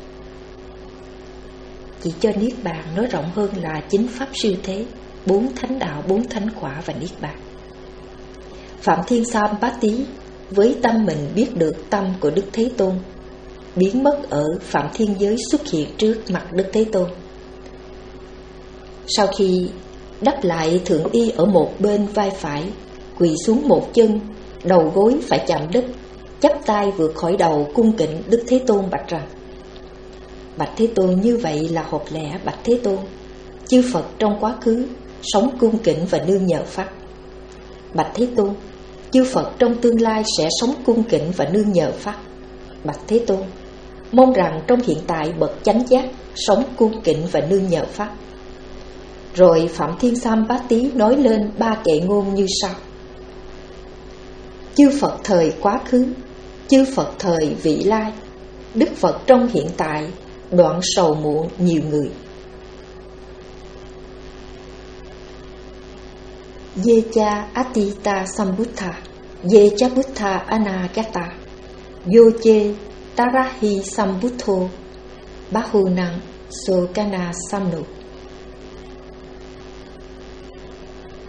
Speaker 1: Chỉ cho Niết Bàn nói rộng hơn là chính Pháp siêu thế, bốn thánh đạo, bốn thánh quả và Niết Bàn. Phạm Thiên Sampati với tâm mình biết được tâm của Đức Thế Tôn, biến mất ở Phạm Thiên giới xuất hiện trước mặt Đức Thế Tôn. Sau khi đắp lại thượng y ở một bên vai phải, quỳ xuống một chân, đầu gối phải chạm đất, chắp tay vượt khỏi đầu cung kính Đức Thế Tôn bạch rằng: bạch Thế Tôn, như vậy là hợp lẽ. Bạch Thế Tôn, chư Phật trong quá khứ sống cung kính và nương nhờ Pháp. Bạch Thế Tôn, chư Phật trong tương lai sẽ sống cung kính và nương nhờ Pháp. Bạch Thế Tôn, mong rằng trong hiện tại bậc chánh giác sống cung kính và nương nhờ Pháp. Rồi Phạm Thiên Sampati nói lên ba kệ ngôn như sau: chư Phật thời quá khứ, chư Phật thời vị lai, Đức Phật trong hiện tại đoạn sầu muộn nhiều người. Yecha Atita Sambuddha, Yecha Buddha Anagata, Yoche Tarahi Sambuddho, Bahunang Sokana Samnu.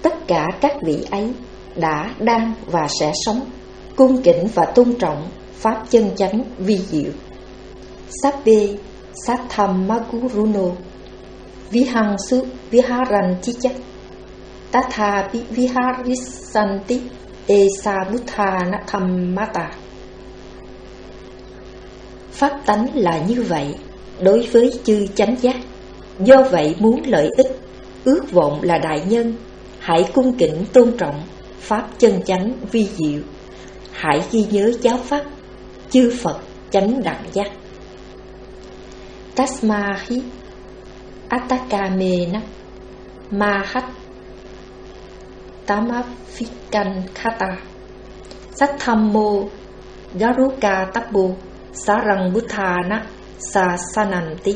Speaker 1: tất cả các vị ấy đã, đang và sẽ sống cung kính và tôn trọng pháp chân chánh vi diệu. Sabbe Satthamaguruno Vihangsu Viharanticha Tatha Viharisanti Esa Buddhana Dhammata. Pháp tánh là như vậy đối với chư chánh giác. Do vậy muốn lợi ích, ước vọng là đại nhân, hãy cung kính tôn trọng pháp chân chánh vi diệu. Hãy ghi nhớ giáo pháp chư Phật chánh đẳng giác. Tasmahi Atakamena Mahat Tamafikan Khata Satthammo Garuka Tabbo Sarang Buddhana Sasananti.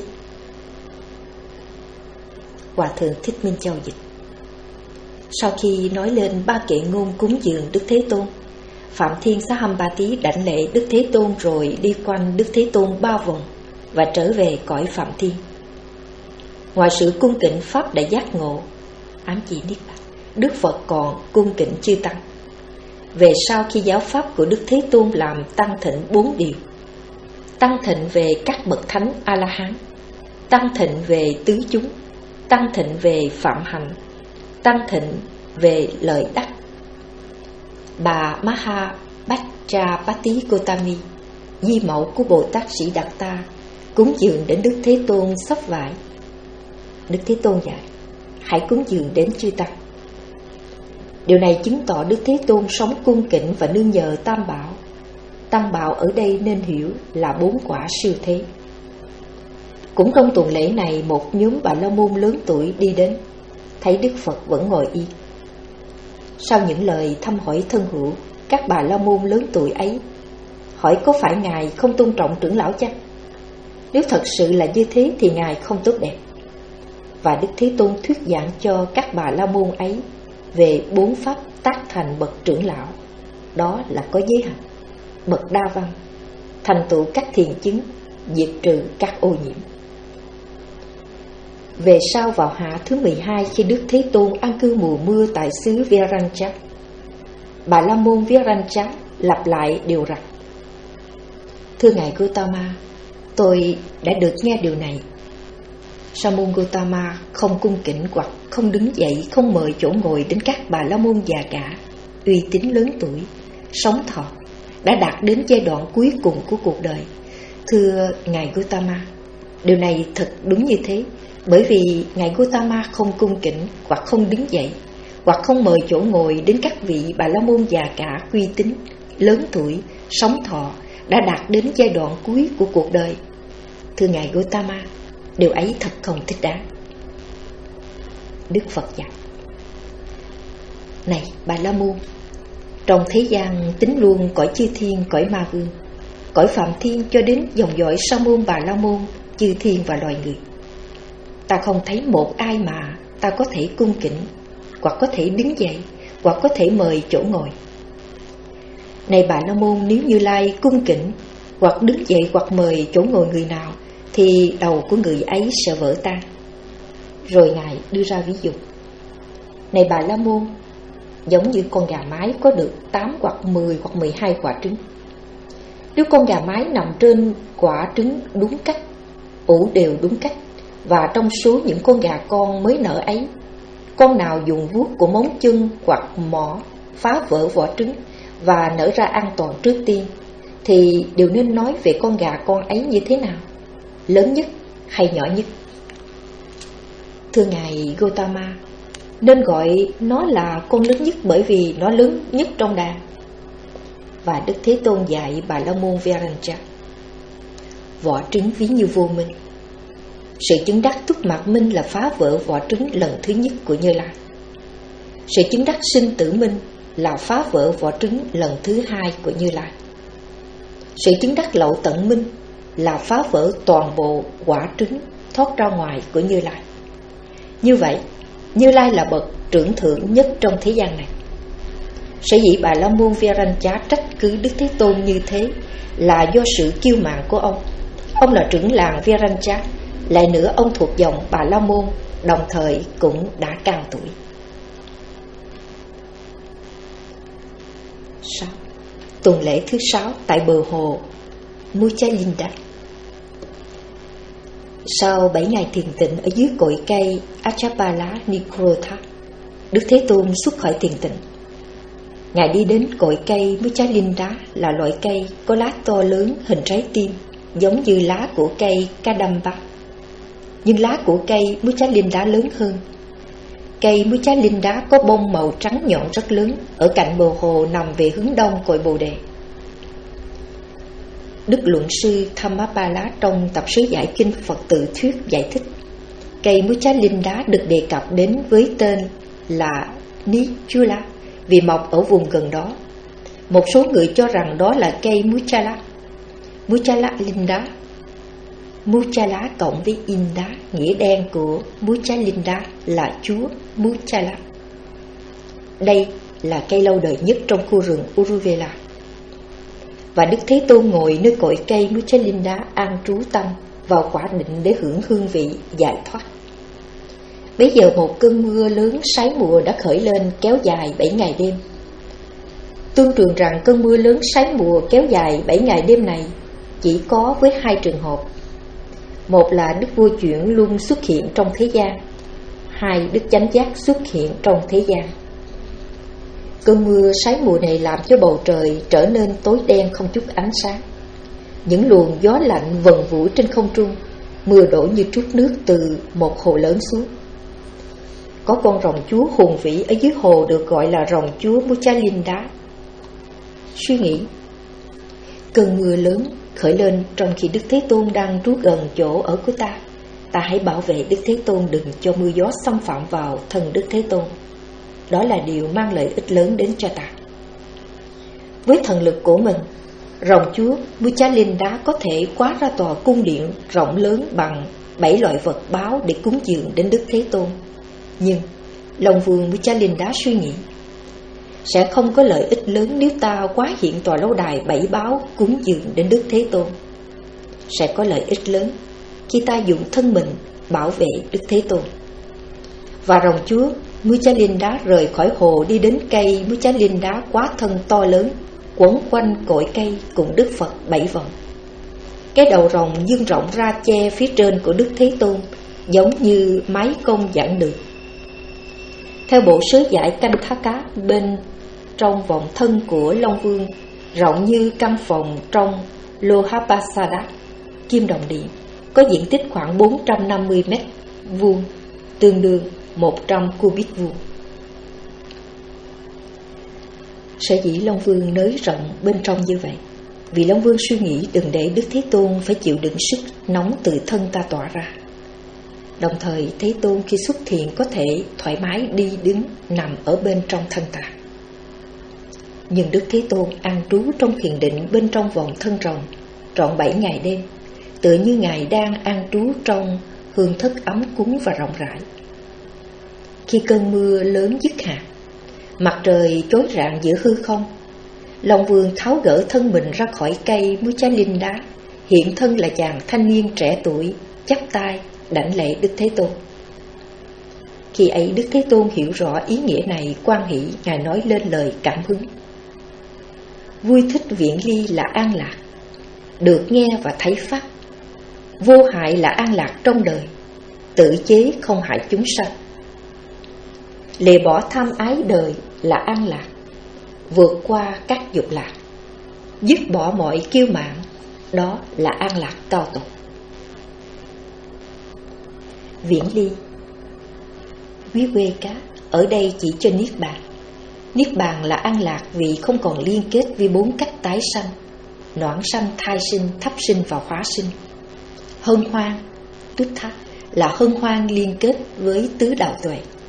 Speaker 1: Hòa thượng Thích Minh Châu dịch. Sau khi nói lên ba kệ ngôn cúng dường Đức Thế Tôn, Phạm Thiên Sahambati đảnh lễ Đức Thế Tôn rồi đi quanh Đức Thế Tôn ba vòng và trở về cõi Phạm Thiên. Ngoài sự cung kính pháp đại giác ngộ, ám chỉ niết bàn, Đức Phật còn cung kính chư tăng. Về sau khi giáo pháp của Đức Thế Tôn làm tăng thịnh bốn điều: tăng thịnh về các bậc thánh A-la-hán, tăng thịnh về tứ chúng, tăng thịnh về phạm hạnh, tăng thịnh về lợi đắc. Bà Maha Bhattrapati Gotami, di mẫu của Bồ Tát Sĩ Đạt Ta, cúng dường đến Đức Thế Tôn xấp vải. Đức Thế Tôn dạy: hãy cúng dường đến chư tăng. Điều này chứng tỏ Đức Thế Tôn sống cung kính và nương nhờ Tam Bảo. Tam Bảo ở đây nên hiểu là bốn quả siêu thế. Cũng trong tuần lễ này, một nhóm Bà La Môn lớn tuổi đi đến, thấy Đức Phật vẫn ngồi yên. Sau những lời thăm hỏi thân hữu, các Bà La Môn lớn tuổi ấy hỏi có phải Ngài không tôn trọng trưởng lão chăng? Nếu thật sự là như thế thì Ngài không tốt đẹp. Và Đức Thế Tôn thuyết giảng cho các Bà La Môn ấy về bốn pháp tác thành bậc trưởng lão. Đó là có giới hạnh, bậc đa văn, thành tựu các thiền chứng, diệt trừ các ô nhiễm. Về sau vào hạ thứ mười hai, khi Đức Thế Tôn an cư mùa mưa tại xứ Virancha, Bà La Môn Virancha lặp lại điều rằng: thưa Ngài Gautama, tôi đã được nghe điều này. Sa môn Gautama không cung kính hoặc không đứng dậy, không mời chỗ ngồi đến các Bà La Môn già cả, uy tín lớn tuổi, sống thọ, đã đạt đến giai đoạn cuối cùng của cuộc đời. Thưa Ngài Gautama, điều này thật đúng như thế, bởi vì Ngài Gautama không cung kính hoặc không đứng dậy, hoặc không mời chỗ ngồi đến các vị Bà La Môn già cả uy tín, lớn tuổi, sống thọ, đã đạt đến giai đoạn cuối của cuộc đời. Thưa Ngài Gautama, điều ấy thật không thích đáng. Đức Phật dạy: này Bà La Môn, trong thế gian tính luôn cõi chư thiên, cõi ma vương, cõi phạm thiên cho đến dòng dõi Sa môn Bà La Môn, chư thiên và loài người, ta không thấy một ai mà ta có thể cung kính, hoặc có thể đứng dậy, hoặc có thể mời chỗ ngồi. Này Bà La Môn, nếu Như Lai cung kính hoặc đứng dậy hoặc mời chỗ ngồi người nào, thì đầu của người ấy sẽ vỡ tan. Rồi Ngài đưa ra ví dụ: này Bà La Môn, giống như con gà mái có được tám hoặc mười hoặc mười hai quả trứng. Nếu con gà mái nằm trên quả trứng đúng cách, ủ đều đúng cách, và trong số những con gà con mới nở ấy, con nào dùng vuốt của móng chân hoặc mỏ phá vỡ vỏ trứng và nở ra an toàn trước tiên, thì điều nên nói về con gà con ấy như thế nào? Lớn nhất hay nhỏ nhất? Thưa Ngài Gautama, nên gọi nó là con lớn nhất bởi vì nó lớn nhất trong đàn. Và Đức Thế Tôn dạy Bà La Môn Virancha: vỏ trứng ví như vô minh. Sự chứng đắc túc mạt minh là phá vỡ vỏ trứng lần thứ nhất của Như Lai. Sự chứng đắc sinh tử minh là phá vỡ vỏ trứng lần thứ hai của Như Lai. Sự chứng đắc lậu tận minh là phá vỡ toàn bộ quả trứng thoát ra ngoài của Như Lai. Như vậy, Như Lai là bậc trưởng thượng nhất trong thế gian này. Sở dĩ Bà La Môn Virancha trách cứ Đức Thế Tôn như thế là do sự kiêu mạn của ông. Ông là trưởng làng Virancha, lại nữa ông thuộc dòng Bà La Môn, đồng thời cũng đã cao tuổi. sáu. Tuần lễ thứ sáu tại bờ hồ Muchalinda. Sau bảy ngày thiền tịnh ở dưới cội cây Achapala Nikrotha, Đức Thế Tôn xuất khỏi thiền tịnh. Ngài đi đến cội cây Muchalinda, là loại cây có lá to lớn hình trái tim, giống như lá của cây Kadamba. Nhưng lá của cây Muchalinda lớn hơn. Cây Muchalinda có bông màu trắng nhọn rất lớn, ở cạnh bờ hồ nằm về hướng đông cội Bồ Đề. Đức Luận sư Thamapala trong tập sứ giải kinh Phật tự thuyết giải thích, cây Muchalinda được đề cập đến với tên là Nichula vì mọc ở vùng gần đó. Một số người cho rằng đó là cây Muchala, Muchala Linda. Muchala cộng với Inda, nghĩa đen của Muchalinda là Chúa Muchala. Đây là cây lâu đời nhất trong khu rừng Uruvela. Và Đức Thế Tôn ngồi nơi cội cây Muchalinda an trú tâm vào quả định để hưởng hương vị giải thoát. Bây giờ một cơn mưa lớn sái mùa đã khởi lên, kéo dài bảy ngày đêm. Tương truyền rằng cơn mưa lớn sái mùa kéo dài bảy ngày đêm này chỉ có với hai trường hợp. Một là Đức Vua Chuyển luôn xuất hiện trong thế gian, hai Đức Chánh Giác xuất hiện trong thế gian. Cơn mưa sái mùa này làm cho bầu trời trở nên tối đen không chút ánh sáng. Những luồng gió lạnh vần vũ trên không trung, mưa đổ như trút nước từ một hồ lớn xuống. Có con rồng chúa hùng vĩ ở dưới hồ được gọi là rồng chúa Muchalinda. Suy nghĩ, cơn mưa lớn khởi lên trong khi Đức Thế Tôn đang trú gần chỗ ở của ta. Ta hãy bảo vệ Đức Thế Tôn đừng cho mưa gió xâm phạm vào thân Đức Thế Tôn. Đó là điều mang lợi ích lớn đến cho ta. Với thần lực của mình, rồng chúa Muchalinda có thể khóa ra tòa cung điện rộng lớn bằng bảy loại vật báo để cúng dường đến Đức Thế Tôn. Nhưng Long Vương Muchalinda suy nghĩ, sẽ không có lợi ích lớn nếu ta quá hiện tòa lâu đài bảy báo cúng dường đến Đức Thế Tôn. Sẽ có lợi ích lớn khi ta dùng thân mình bảo vệ Đức Thế Tôn. Và rồng chúa Muchalinda rời khỏi hồ đi đến cây Muchalinda quá thân to lớn, quấn quanh cội cây cùng Đức Phật bảy vòng. Cái đầu rồng dương rộng ra che phía trên của Đức Thế Tôn, giống như mái công giảng đường. Theo bộ sớ giải Canh Thá Cá, bên trong vòng thân của Long Vương rộng như căn phòng trong Lohapasada, kim đồng điện, có diện tích khoảng bốn trăm năm mươi mét vuông, tương đương một trăm cubit vuông. Sở dĩ Long Vương nới rộng bên trong như vậy, vì Long Vương suy nghĩ đừng để Đức Thế Tôn phải chịu đựng sức nóng từ thân ta tỏa ra. Đồng thời Thế Tôn khi xuất thiện có thể thoải mái đi đứng nằm ở bên trong thân ta. Nhưng Đức Thế Tôn an trú trong thiền định bên trong vòng thân rồng trọn bảy ngày đêm, tựa như Ngài đang an trú trong hương thất ấm cúng và rộng rãi. Khi cơn mưa lớn dứt hạt, mặt trời chói rạng giữa hư không, Long Vương tháo gỡ thân mình ra khỏi cây Muchalinda, hiện thân là chàng thanh niên trẻ tuổi, chắp tay đảnh lễ Đức Thế Tôn. Khi ấy Đức Thế Tôn hiểu rõ ý nghĩa này, quan hỷ, Ngài nói lên lời cảm hứng. Vui thích viễn ly là an lạc, được nghe và thấy pháp. Vô hại là an lạc trong đời, tự chế không hại chúng sanh. Lìa bỏ tham ái đời là an lạc, vượt qua các dục lạc. Dứt bỏ mọi kiêu mạn, đó là an lạc cao tột. Viễn ly, quý quê cá, ở đây chỉ cho Niết Bàn. Niết Bàn là an lạc vì không còn liên kết với bốn cách tái sanh, noãn sanh, thai sinh, thấp sinh và hóa sinh. Hân hoan, tút thác, là hân hoan liên kết với tứ đạo tuệ.